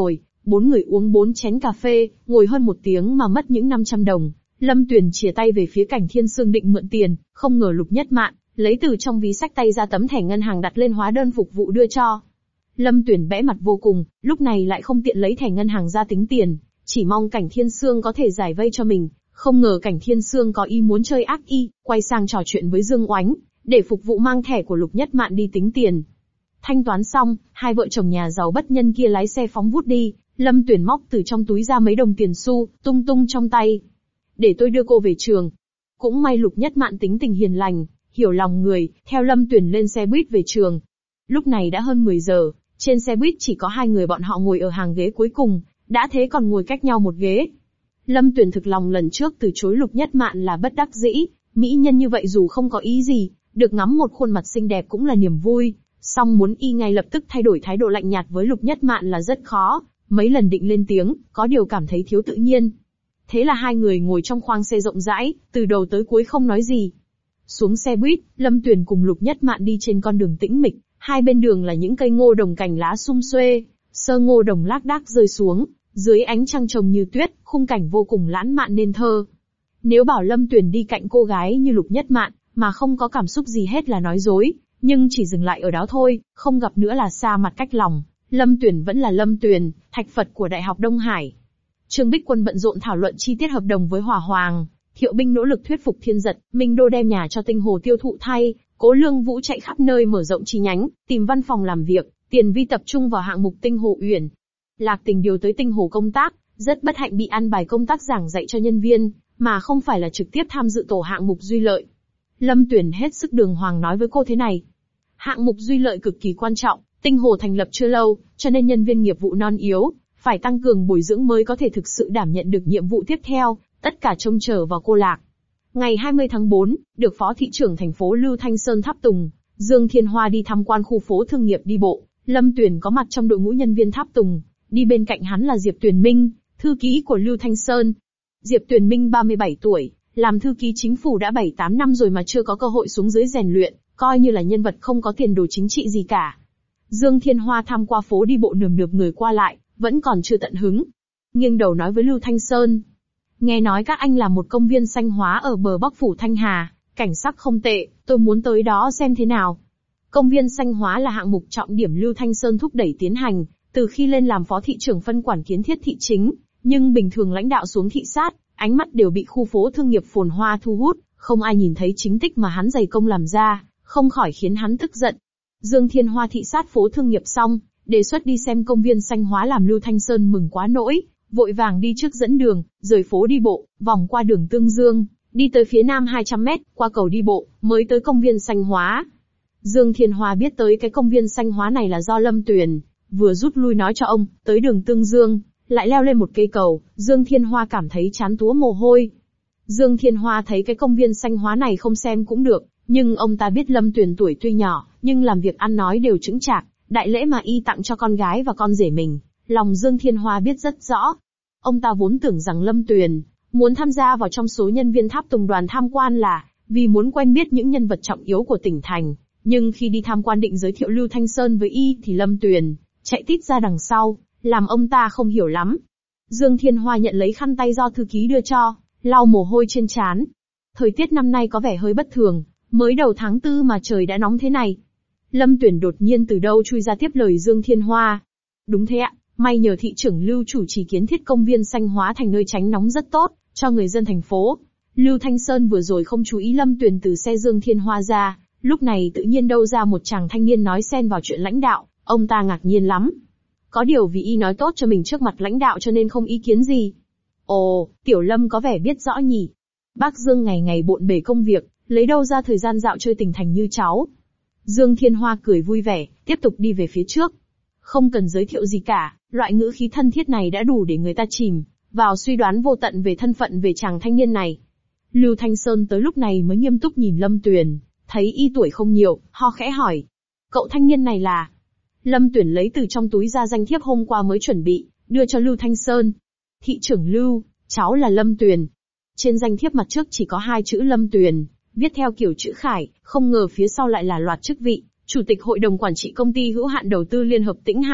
Bốn người uống bốn chén cà phê, ngồi hơn một tiếng mà mất những năm trăm đồng. Lâm Tuyền chìa tay về phía Cảnh Thiên Sương định mượn tiền, không ngờ Lục Nhất Mạn lấy từ trong ví xách tay ra tấm thẻ ngân hàng đặt lên hóa đơn phục vụ đưa cho. Lâm Tuyền bẽ mặt vô cùng, lúc này lại không tiện lấy thẻ ngân hàng ra tính tiền, chỉ mong Cảnh Thiên Sương có thể giải vây cho mình. Không ngờ Cảnh Thiên Sương có ý muốn chơi ác y, quay sang trò chuyện với Dương Oánh, để phục vụ mang thẻ của Lục Nhất Mạn đi tính tiền. Thanh toán xong, hai vợ chồng nhà giàu bất nhân kia lái xe phóng vút đi. Lâm Tuyền móc từ trong túi ra mấy đồng tiền xu, tung tung trong tay. Để tôi đưa cô về trường. Cũng may Lục Nhất Mạn tính tình hiền lành, hiểu lòng người, theo Lâm Tuyền lên xe buýt về trường. Lúc này đã hơn mười giờ, trên xe buýt chỉ có hai người bọn họ ngồi ở hàng ghế cuối cùng, đã thế còn ngồi cách nhau một ghế. Lâm Tuyền thực lòng lần trước từ chối Lục Nhất Mạn là bất đắc dĩ, mỹ nhân như vậy dù không có ý gì, được ngắm một khuôn mặt xinh đẹp cũng là niềm vui, song muốn y ngay lập tức thay đổi thái độ lạnh nhạt với Lục Nhất Mạn là rất khó, mấy lần định lên tiếng, có điều cảm thấy thiếu tự nhiên. Thế là hai người ngồi trong khoang xe rộng rãi, từ đầu tới cuối không nói gì. Xuống xe buýt, Lâm Tuyền cùng Lục Nhất Mạn đi trên con đường tĩnh mịch, hai bên đường là những cây ngô đồng cành lá sum xuê, sơ ngô đồng lác đác rơi xuống, dưới ánh trăng trông như tuyết, khung cảnh vô cùng lãng mạn nên thơ. Nếu bảo Lâm Tuyền đi cạnh cô gái như Lục Nhất Mạn, mà không có cảm xúc gì hết là nói dối, nhưng chỉ dừng lại ở đó thôi, không gặp nữa là xa mặt cách lòng. Lâm Tuyền vẫn là Lâm Tuyền, thạch Phật của Đại học Đông Hải. Trương Bích Quân bận rộn thảo luận chi tiết hợp đồng với Hỏa Hoàng, Thiệu Binh nỗ lực thuyết phục Thiên Giật, Minh Đô đem nhà cho Tinh Hồ tiêu thụ thay, Cố Lương Vũ chạy khắp nơi mở rộng chi nhánh, tìm văn phòng làm việc, Tiền Vi tập trung vào hạng mục Tinh Hồ Uyển. Lạc Tình điều tới Tinh Hồ công tác, rất bất hạnh bị an bài công tác giảng dạy cho nhân viên, mà không phải là trực tiếp tham dự tổ hạng mục Duy Lợi. Lâm Tuyền hết sức đường hoàng nói với cô thế này. Hạng mục Duy Lợi cực kỳ quan trọng, Tinh Hồ thành lập chưa lâu, cho nên nhân viên nghiệp vụ non yếu, phải tăng cường bồi dưỡng mới có thể thực sự đảm nhận được nhiệm vụ tiếp theo, tất cả trông chờ vào cô Lạc. Ngày hai mươi tháng tư, được Phó Thị trưởng thành phố Lưu Thanh Sơn tháp tùng, Dương Thiên Hoa đi tham quan khu phố thương nghiệp đi bộ, Lâm Tuyền có mặt trong đội ngũ nhân viên tháp tùng, đi bên cạnh hắn là Diệp Tuyền Minh, thư ký của Lưu Thanh Sơn. Diệp Tuyền Minh ba mươi bảy tuổi, làm thư ký chính phủ đã bảy tám năm rồi mà chưa có cơ hội xuống dưới rèn luyện, coi như là nhân vật không có tiền đồ chính trị gì cả. Dương Thiên Hoa tham qua phố đi bộ nườm nượp người qua lại, vẫn còn chưa tận hứng. Nghiêng đầu nói với Lưu Thanh Sơn. Nghe nói các anh làm một công viên xanh hóa ở bờ Bắc phủ Thanh Hà, cảnh sắc không tệ, tôi muốn tới đó xem thế nào. Công viên xanh hóa là hạng mục trọng điểm Lưu Thanh Sơn thúc đẩy tiến hành, từ khi lên làm phó thị trưởng phân quản kiến thiết thị chính, nhưng bình thường lãnh đạo xuống thị sát, ánh mắt đều bị khu phố thương nghiệp phồn hoa thu hút, không ai nhìn thấy chính tích mà hắn dày công làm ra, không khỏi khiến hắn tức giận. Dương Thiên Hoa thị sát phố thương nghiệp xong, đề xuất đi xem công viên xanh hóa làm Lưu Thanh Sơn mừng quá nỗi, vội vàng đi trước dẫn đường, rời phố đi bộ, vòng qua đường Tương Dương, đi tới phía nam hai trăm mét, qua cầu đi bộ, mới tới công viên xanh hóa. Dương Thiên Hoa biết tới cái công viên xanh hóa này là do Lâm Tuyền vừa rút lui nói cho ông, tới đường Tương Dương, lại leo lên một cây cầu, Dương Thiên Hoa cảm thấy chán túa mồ hôi. Dương Thiên Hoa thấy cái công viên xanh hóa này không xem cũng được, nhưng ông ta biết Lâm Tuyền tuổi tuy nhỏ, nhưng làm việc ăn nói đều chững chạc, đại lễ mà y tặng cho con gái và con rể mình, lòng Dương Thiên Hoa biết rất rõ. Ông ta vốn tưởng rằng Lâm Tuyền muốn tham gia vào trong số nhân viên tháp tùng đoàn tham quan là vì muốn quen biết những nhân vật trọng yếu của tỉnh thành, nhưng khi đi tham quan định giới thiệu Lưu Thanh Sơn với y thì Lâm Tuyền chạy tít ra đằng sau, làm ông ta không hiểu lắm. Dương Thiên Hoa nhận lấy khăn tay do thư ký đưa cho, lau mồ hôi trên trán. Thời tiết năm nay có vẻ hơi bất thường, mới đầu tháng tư mà trời đã nóng thế này. Lâm Tuyền đột nhiên từ đâu chui ra tiếp lời Dương Thiên Hoa. Đúng thế ạ, may nhờ thị trưởng Lưu chủ trì kiến thiết công viên xanh hóa thành nơi tránh nóng rất tốt, cho người dân thành phố. Lưu Thanh Sơn vừa rồi không chú ý Lâm Tuyền từ xe Dương Thiên Hoa ra, lúc này tự nhiên đâu ra một chàng thanh niên nói xen vào chuyện lãnh đạo, ông ta ngạc nhiên lắm. Có điều vì y nói tốt cho mình trước mặt lãnh đạo cho nên không ý kiến gì. Ồ, Tiểu Lâm có vẻ biết rõ nhỉ. Bác Dương ngày ngày bộn bề công việc, lấy đâu ra thời gian dạo chơi tỉnh thành như cháu. Dương Thiên Hoa cười vui vẻ, tiếp tục đi về phía trước. Không cần giới thiệu gì cả, loại ngữ khí thân thiết này đã đủ để người ta chìm vào suy đoán vô tận về thân phận về chàng thanh niên này. Lưu Thanh Sơn tới lúc này mới nghiêm túc nhìn Lâm Tuyền, thấy y tuổi không nhiều, ho khẽ hỏi. Cậu thanh niên này là... Lâm Tuyền lấy từ trong túi ra danh thiếp hôm qua mới chuẩn bị, đưa cho Lưu Thanh Sơn. Thị trưởng Lưu, cháu là Lâm Tuyền. Trên danh thiếp mặt trước chỉ có hai chữ Lâm Tuyền, viết theo kiểu chữ khải, không ngờ phía sau lại là loạt chức vị, Chủ tịch Hội đồng Quản trị Công ty Hữu hạn Đầu tư Liên hợp Tĩnh Hải,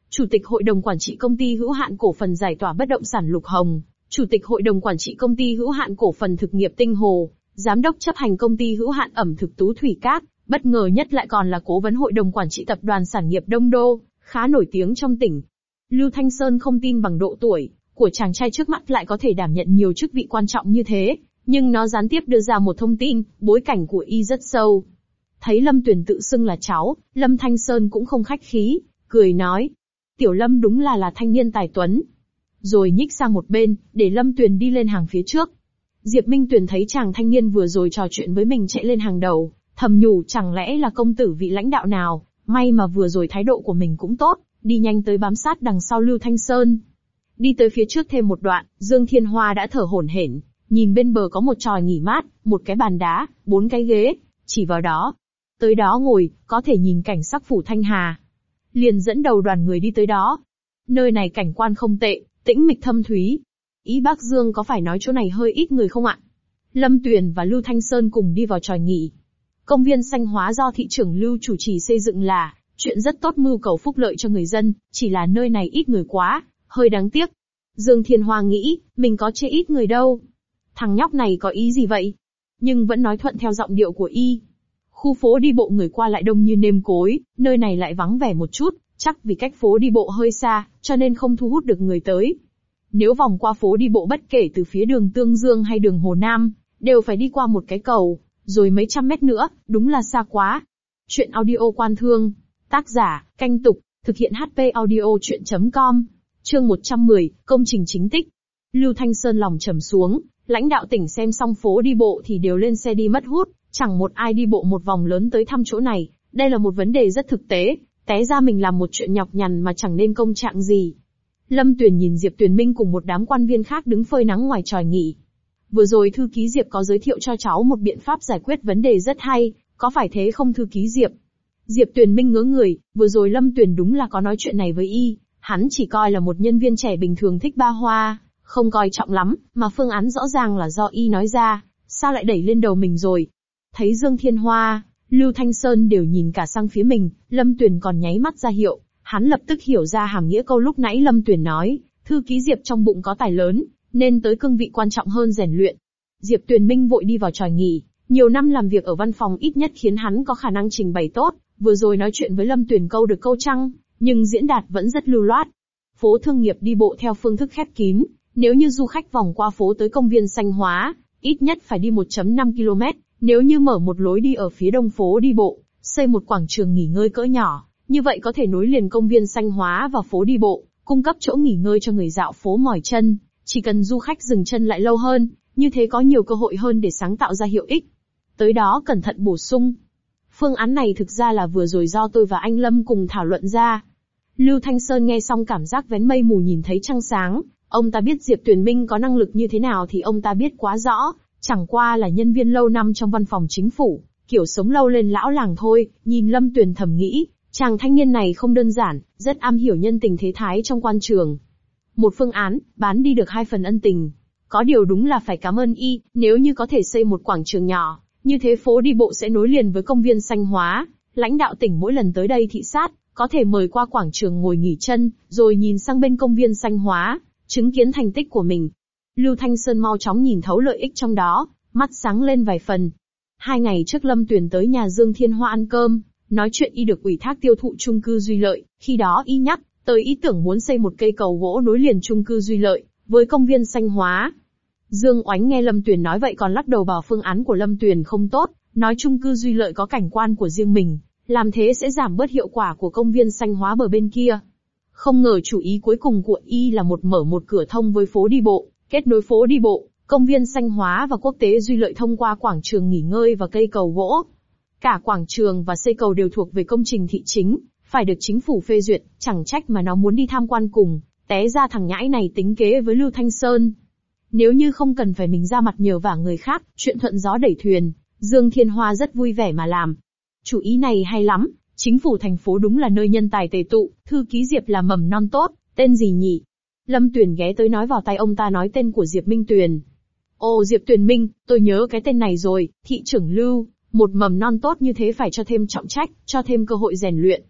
Chủ tịch Hội đồng Quản trị Công ty Hữu hạn Cổ phần Giải tỏa Bất động sản Lục Hồng, Chủ tịch Hội đồng Quản trị Công ty Hữu hạn Cổ phần Thực nghiệp Tinh Hồ, Giám đốc chấp hành Công ty Hữu hạn Ẩm thực Tú Thủy Cát, bất ngờ nhất lại còn là Cố vấn Hội đồng Quản trị Tập đoàn Sản nghiệp Đông Đô, khá nổi tiếng trong tỉnh. Lưu Thanh Sơn không tin bằng độ tuổi của chàng trai trước mắt lại có thể đảm nhận nhiều chức vị quan trọng như thế, nhưng nó gián tiếp đưa ra một thông tin, bối cảnh của y rất sâu. Thấy Lâm Tuyền tự xưng là cháu, Lâm Thanh Sơn cũng không khách khí, cười nói. Tiểu Lâm đúng là là thanh niên tài tuấn. Rồi nhích sang một bên, để Lâm Tuyền đi lên hàng phía trước. Diệp Minh Tuyền thấy chàng thanh niên vừa rồi trò chuyện với mình chạy lên hàng đầu, thầm nhủ chẳng lẽ là công tử vị lãnh đạo nào, may mà vừa rồi thái độ của mình cũng tốt, đi nhanh tới bám sát đằng sau Lưu Thanh Sơn. Đi tới phía trước thêm một đoạn, Dương Thiên Hoa đã thở hổn hển, nhìn bên bờ có một chòi nghỉ mát, một cái bàn đá, bốn cái ghế, chỉ vào đó. Tới đó ngồi, có thể nhìn cảnh sắc phủ Thanh Hà. Liền dẫn đầu đoàn người đi tới đó. Nơi này cảnh quan không tệ, tĩnh mịch thâm thúy. Ý bác Dương có phải nói chỗ này hơi ít người không ạ? Lâm Tuyền và Lưu Thanh Sơn cùng đi vào chòi nghỉ. Công viên xanh hóa do thị trưởng Lưu chủ trì xây dựng là chuyện rất tốt, mưu cầu phúc lợi cho người dân, chỉ là nơi này ít người quá, hơi đáng tiếc. Dương Thiên Hoa nghĩ, mình có chê ít người đâu. Thằng nhóc này có ý gì vậy? Nhưng vẫn nói thuận theo giọng điệu của y. Khu phố đi bộ người qua lại đông như nêm cối, nơi này lại vắng vẻ một chút, chắc vì cách phố đi bộ hơi xa, cho nên không thu hút được người tới. Nếu vòng qua phố đi bộ bất kể từ phía đường Tương Dương hay đường Hồ Nam, đều phải đi qua một cái cầu, rồi mấy trăm mét nữa, đúng là xa quá. Chuyện audio quan thương. Tác giả, Canh Tục, thực hiện hát pê audio chuyện chấm com. Chương một trăm mười, công trình chính tích. Lưu Thanh Sơn lòng trầm xuống, lãnh đạo tỉnh xem xong phố đi bộ thì đều lên xe đi mất hút, chẳng một ai đi bộ một vòng lớn tới thăm chỗ này, đây là một vấn đề rất thực tế, té ra mình làm một chuyện nhọc nhằn mà chẳng nên công trạng gì. Lâm Tuyền nhìn Diệp Tuyền Minh cùng một đám quan viên khác đứng phơi nắng ngoài chòi nghỉ. Vừa rồi thư ký Diệp có giới thiệu cho cháu một biện pháp giải quyết vấn đề rất hay, có phải thế không thư ký Diệp? Diệp Tuyền Minh ngớ người, vừa rồi Lâm Tuyền đúng là có nói chuyện này với y, hắn chỉ coi là một nhân viên trẻ bình thường thích ba hoa, không coi trọng lắm, mà phương án rõ ràng là do y nói ra, sao lại đẩy lên đầu mình rồi? Thấy Dương Thiên Hoa, Lưu Thanh Sơn đều nhìn cả sang phía mình, Lâm Tuyền còn nháy mắt ra hiệu, hắn lập tức hiểu ra hàm nghĩa câu lúc nãy Lâm Tuyền nói, thư ký Diệp trong bụng có tài lớn, nên tới cương vị quan trọng hơn rèn luyện. Diệp Tuyền Minh vội đi vào chòi nghỉ, nhiều năm làm việc ở văn phòng ít nhất khiến hắn có khả năng trình bày tốt, vừa rồi nói chuyện với Lâm Tuyền câu được câu trăng, nhưng diễn đạt vẫn rất lưu loát. Phố thương nghiệp đi bộ theo phương thức khép kín, nếu như du khách vòng qua phố tới công viên xanh hóa, ít nhất phải đi một phẩy năm ki lô mét, nếu như mở một lối đi ở phía đông phố đi bộ, xây một quảng trường nghỉ ngơi cỡ nhỏ, như vậy có thể nối liền công viên xanh hóa và phố đi bộ, cung cấp chỗ nghỉ ngơi cho người dạo phố mỏi chân, chỉ cần du khách dừng chân lại lâu hơn, như thế có nhiều cơ hội hơn để sáng tạo ra hiệu ích. Tới đó cẩn thận bổ sung. Phương án này thực ra là vừa rồi do tôi và anh Lâm cùng thảo luận ra. Lưu Thanh Sơn nghe xong cảm giác vén mây mù nhìn thấy trăng sáng, ông ta biết Diệp Tuyền Minh có năng lực như thế nào thì ông ta biết quá rõ, chẳng qua là nhân viên lâu năm trong văn phòng chính phủ, kiểu sống lâu lên lão làng thôi. Nhìn Lâm Tuyền thầm nghĩ, chàng thanh niên này không đơn giản, rất am hiểu nhân tình thế thái trong quan trường. Một phương án, bán đi được hai phần ân tình. Có điều đúng là phải cảm ơn y, nếu như có thể xây một quảng trường nhỏ, như thế phố đi bộ sẽ nối liền với công viên xanh hóa, lãnh đạo tỉnh mỗi lần tới đây thị sát, có thể mời qua quảng trường ngồi nghỉ chân, rồi nhìn sang bên công viên xanh hóa, chứng kiến thành tích của mình. Lưu Thanh Sơn mau chóng nhìn thấu lợi ích trong đó, mắt sáng lên vài phần. Hai ngày trước Lâm Tuyền tới nhà Dương Thiên Hoa ăn cơm, nói chuyện y được ủy thác tiêu thụ chung cư Duy Lợi, khi đó y nhắc tới ý tưởng muốn xây một cây cầu gỗ nối liền chung cư Duy Lợi với công viên xanh hóa. Dương Oánh nghe Lâm Tuyền nói vậy còn lắc đầu bảo phương án của Lâm Tuyền không tốt, nói chung cư Duy Lợi có cảnh quan của riêng mình, làm thế sẽ giảm bớt hiệu quả của công viên xanh hóa bờ bên kia. Không ngờ chủ ý cuối cùng của y là một mở một cửa thông với phố đi bộ, kết nối phố đi bộ, công viên xanh hóa và quốc tế Duy Lợi thông qua quảng trường nghỉ ngơi và cây cầu gỗ. Cả quảng trường và xây cầu đều thuộc về công trình thị chính, phải được chính phủ phê duyệt, chẳng trách mà nó muốn đi tham quan cùng, té ra thằng nhãi này tính kế với Lưu Thanh Sơn. Nếu như không cần phải mình ra mặt nhờ vả người khác, chuyện thuận gió đẩy thuyền, Dương Thiên Hoa rất vui vẻ mà làm. Chủ ý này hay lắm, chính phủ thành phố đúng là nơi nhân tài tề tụ, thư ký Diệp là mầm non tốt, tên gì nhỉ? Lâm Tuyền ghé tới nói vào tay ông ta nói tên của Diệp Minh Tuyền. Ồ Diệp Tuyền Minh, tôi nhớ cái tên này rồi, thị trưởng Lưu, một mầm non tốt như thế phải cho thêm trọng trách, cho thêm cơ hội rèn luyện.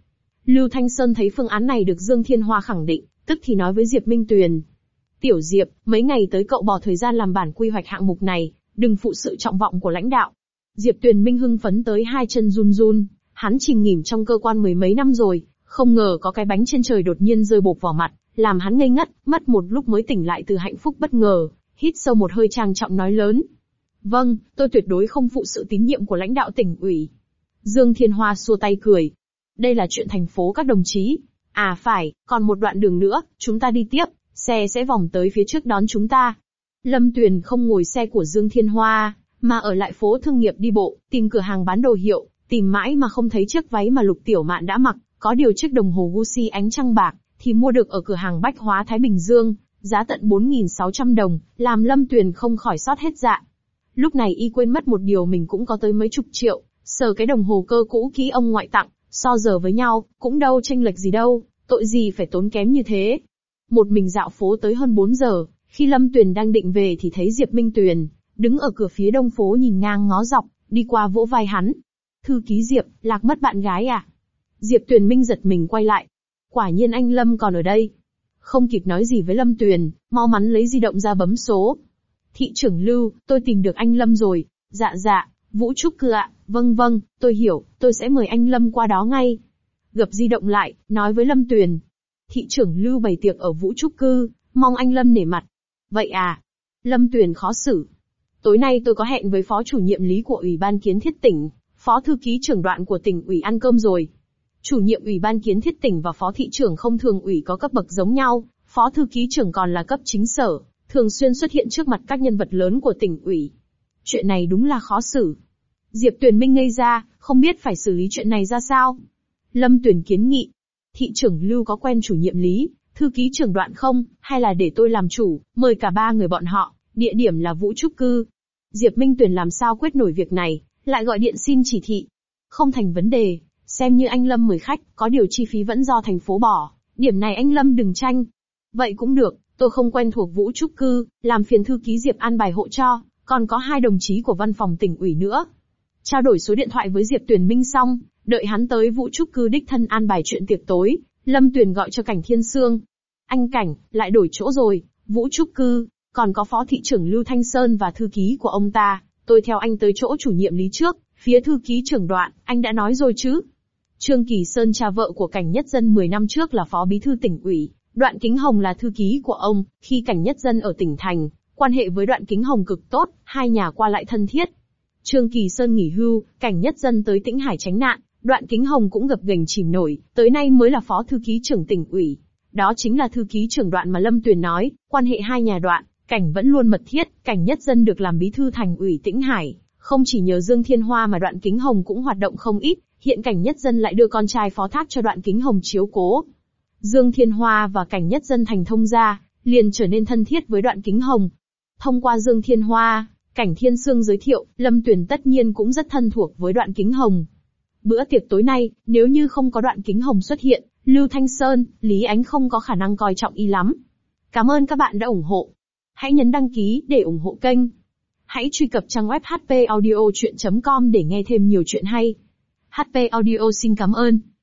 Lưu Thanh Sơn thấy phương án này được Dương Thiên Hoa khẳng định, tức thì nói với Diệp Minh Tuyền. Tiểu Diệp, mấy ngày tới cậu bỏ thời gian làm bản quy hoạch hạng mục này, đừng phụ sự trọng vọng của lãnh đạo. Diệp Tuyền Minh hưng phấn tới hai chân run run, hắn chìm nghỉm trong cơ quan mười mấy năm rồi, không ngờ có cái bánh trên trời đột nhiên rơi bộp vào mặt, làm hắn ngây ngất, mất một lúc mới tỉnh lại từ hạnh phúc bất ngờ, hít sâu một hơi trang trọng nói lớn. Vâng, tôi tuyệt đối không phụ sự tín nhiệm của lãnh đạo tỉnh ủy. Dương Thiên Hoa xua tay cười. Đây là chuyện thành phố các đồng chí. À phải, còn một đoạn đường nữa, chúng ta đi tiếp, xe sẽ vòng tới phía trước đón chúng ta. Lâm Tuyền không ngồi xe của Dương Thiên Hoa, mà ở lại phố thương nghiệp đi bộ, tìm cửa hàng bán đồ hiệu, tìm mãi mà không thấy chiếc váy mà Lục Tiểu Mạn đã mặc, có điều chiếc đồng hồ Gucci ánh trăng bạc, thì mua được ở cửa hàng bách hóa Thái Bình Dương, giá tận bốn nghìn sáu trăm đồng, làm Lâm Tuyền không khỏi xót hết dạ. Lúc này y quên mất một điều mình cũng có tới mấy chục triệu, sờ cái đồng hồ cơ cũ kỹ ông ngoại tặng, so giờ với nhau, cũng đâu chênh lệch gì đâu, tội gì phải tốn kém như thế. Một mình dạo phố tới hơn bốn giờ, khi Lâm Tuyền đang định về thì thấy Diệp Minh Tuyền, đứng ở cửa phía đông phố nhìn ngang ngó dọc, đi qua vỗ vai hắn. Thư ký Diệp, lạc mất bạn gái à? Diệp Tuyền Minh giật mình quay lại. Quả nhiên anh Lâm còn ở đây. Không kịp nói gì với Lâm Tuyền, mau mắn lấy di động ra bấm số. Thị trưởng Lưu, tôi tìm được anh Lâm rồi. Dạ dạ, Vũ Trúc Cư ạ, vâng vâng, tôi hiểu, tôi sẽ mời anh Lâm qua đó ngay. Gập di động lại, nói với Lâm Tuyền. Thị trưởng Lưu bày tiệc ở Vũ Trúc Cư, mong anh Lâm nể mặt. Vậy à? Lâm Tuyền khó xử. Tối nay tôi có hẹn với phó chủ nhiệm lý của Ủy ban Kiến thiết tỉnh, phó thư ký trưởng đoạn của tỉnh ủy ăn cơm rồi. Chủ nhiệm Ủy ban Kiến thiết tỉnh và phó thị trưởng không thường ủy có cấp bậc giống nhau, phó thư ký trưởng còn là cấp chính sở, thường xuyên xuất hiện trước mặt các nhân vật lớn của tỉnh ủy. Chuyện này đúng là khó xử. Diệp Tuyền Minh ngây ra, không biết phải xử lý chuyện này ra sao. Lâm Tuyền kiến nghị. Thị trưởng Lưu có quen chủ nhiệm lý, thư ký trưởng đoạn không, hay là để tôi làm chủ, mời cả ba người bọn họ, địa điểm là Vũ Trúc Cư. Diệp Minh Tuyền làm sao quyết nổi việc này, lại gọi điện xin chỉ thị. Không thành vấn đề, xem như anh Lâm mời khách, có điều chi phí vẫn do thành phố bỏ, điểm này anh Lâm đừng tranh. Vậy cũng được, tôi không quen thuộc Vũ Trúc Cư, làm phiền thư ký Diệp an bài hộ cho, còn có hai đồng chí của văn phòng tỉnh ủy nữa. Trao đổi số điện thoại với Diệp Tuyền Minh xong, đợi hắn tới Vũ Trúc Cư đích thân an bài chuyện tiệc tối, Lâm Tuyền gọi cho Cảnh Thiên Sương. Anh Cảnh, lại đổi chỗ rồi, Vũ Trúc Cư, còn có phó thị trưởng Lưu Thanh Sơn và thư ký của ông ta, tôi theo anh tới chỗ chủ nhiệm lý trước, phía thư ký trưởng đoạn, anh đã nói rồi chứ. Trương Kỳ Sơn cha vợ của Cảnh Nhất Dân mười năm trước là phó bí thư tỉnh ủy, Đoạn Kính Hồng là thư ký của ông, khi Cảnh Nhất Dân ở tỉnh thành, quan hệ với Đoạn Kính Hồng cực tốt, hai nhà qua lại thân thiết. Trương Kỳ Sơn nghỉ hưu, Cảnh Nhất Dân tới Tĩnh Hải tránh nạn, Đoạn Kính Hồng cũng gập ghềnh chìm nổi, tới nay mới là phó thư ký trưởng tỉnh ủy. Đó chính là thư ký trưởng Đoạn mà Lâm Tuyền nói, quan hệ hai nhà Đoạn, Cảnh vẫn luôn mật thiết, Cảnh Nhất Dân được làm bí thư thành ủy Tĩnh Hải, không chỉ nhờ Dương Thiên Hoa mà Đoạn Kính Hồng cũng hoạt động không ít, hiện Cảnh Nhất Dân lại đưa con trai phó thác cho Đoạn Kính Hồng chiếu cố. Dương Thiên Hoa và Cảnh Nhất Dân thành thông gia, liền trở nên thân thiết với Đoạn Kính Hồng. Thông qua Dương Thiên Hoa, Cảnh Thiên Sương giới thiệu, Lâm Tuyền tất nhiên cũng rất thân thuộc với Đoạn Kính Hồng. Bữa tiệc tối nay, nếu như không có Đoạn Kính Hồng xuất hiện, Lưu Thanh Sơn, Lý Ánh không có khả năng coi trọng y lắm. Cảm ơn các bạn đã ủng hộ. Hãy nhấn đăng ký để ủng hộ kênh. Hãy truy cập trang web h p audio chuyện chấm com để nghe thêm nhiều chuyện hay. hát pê Audio xin cảm ơn.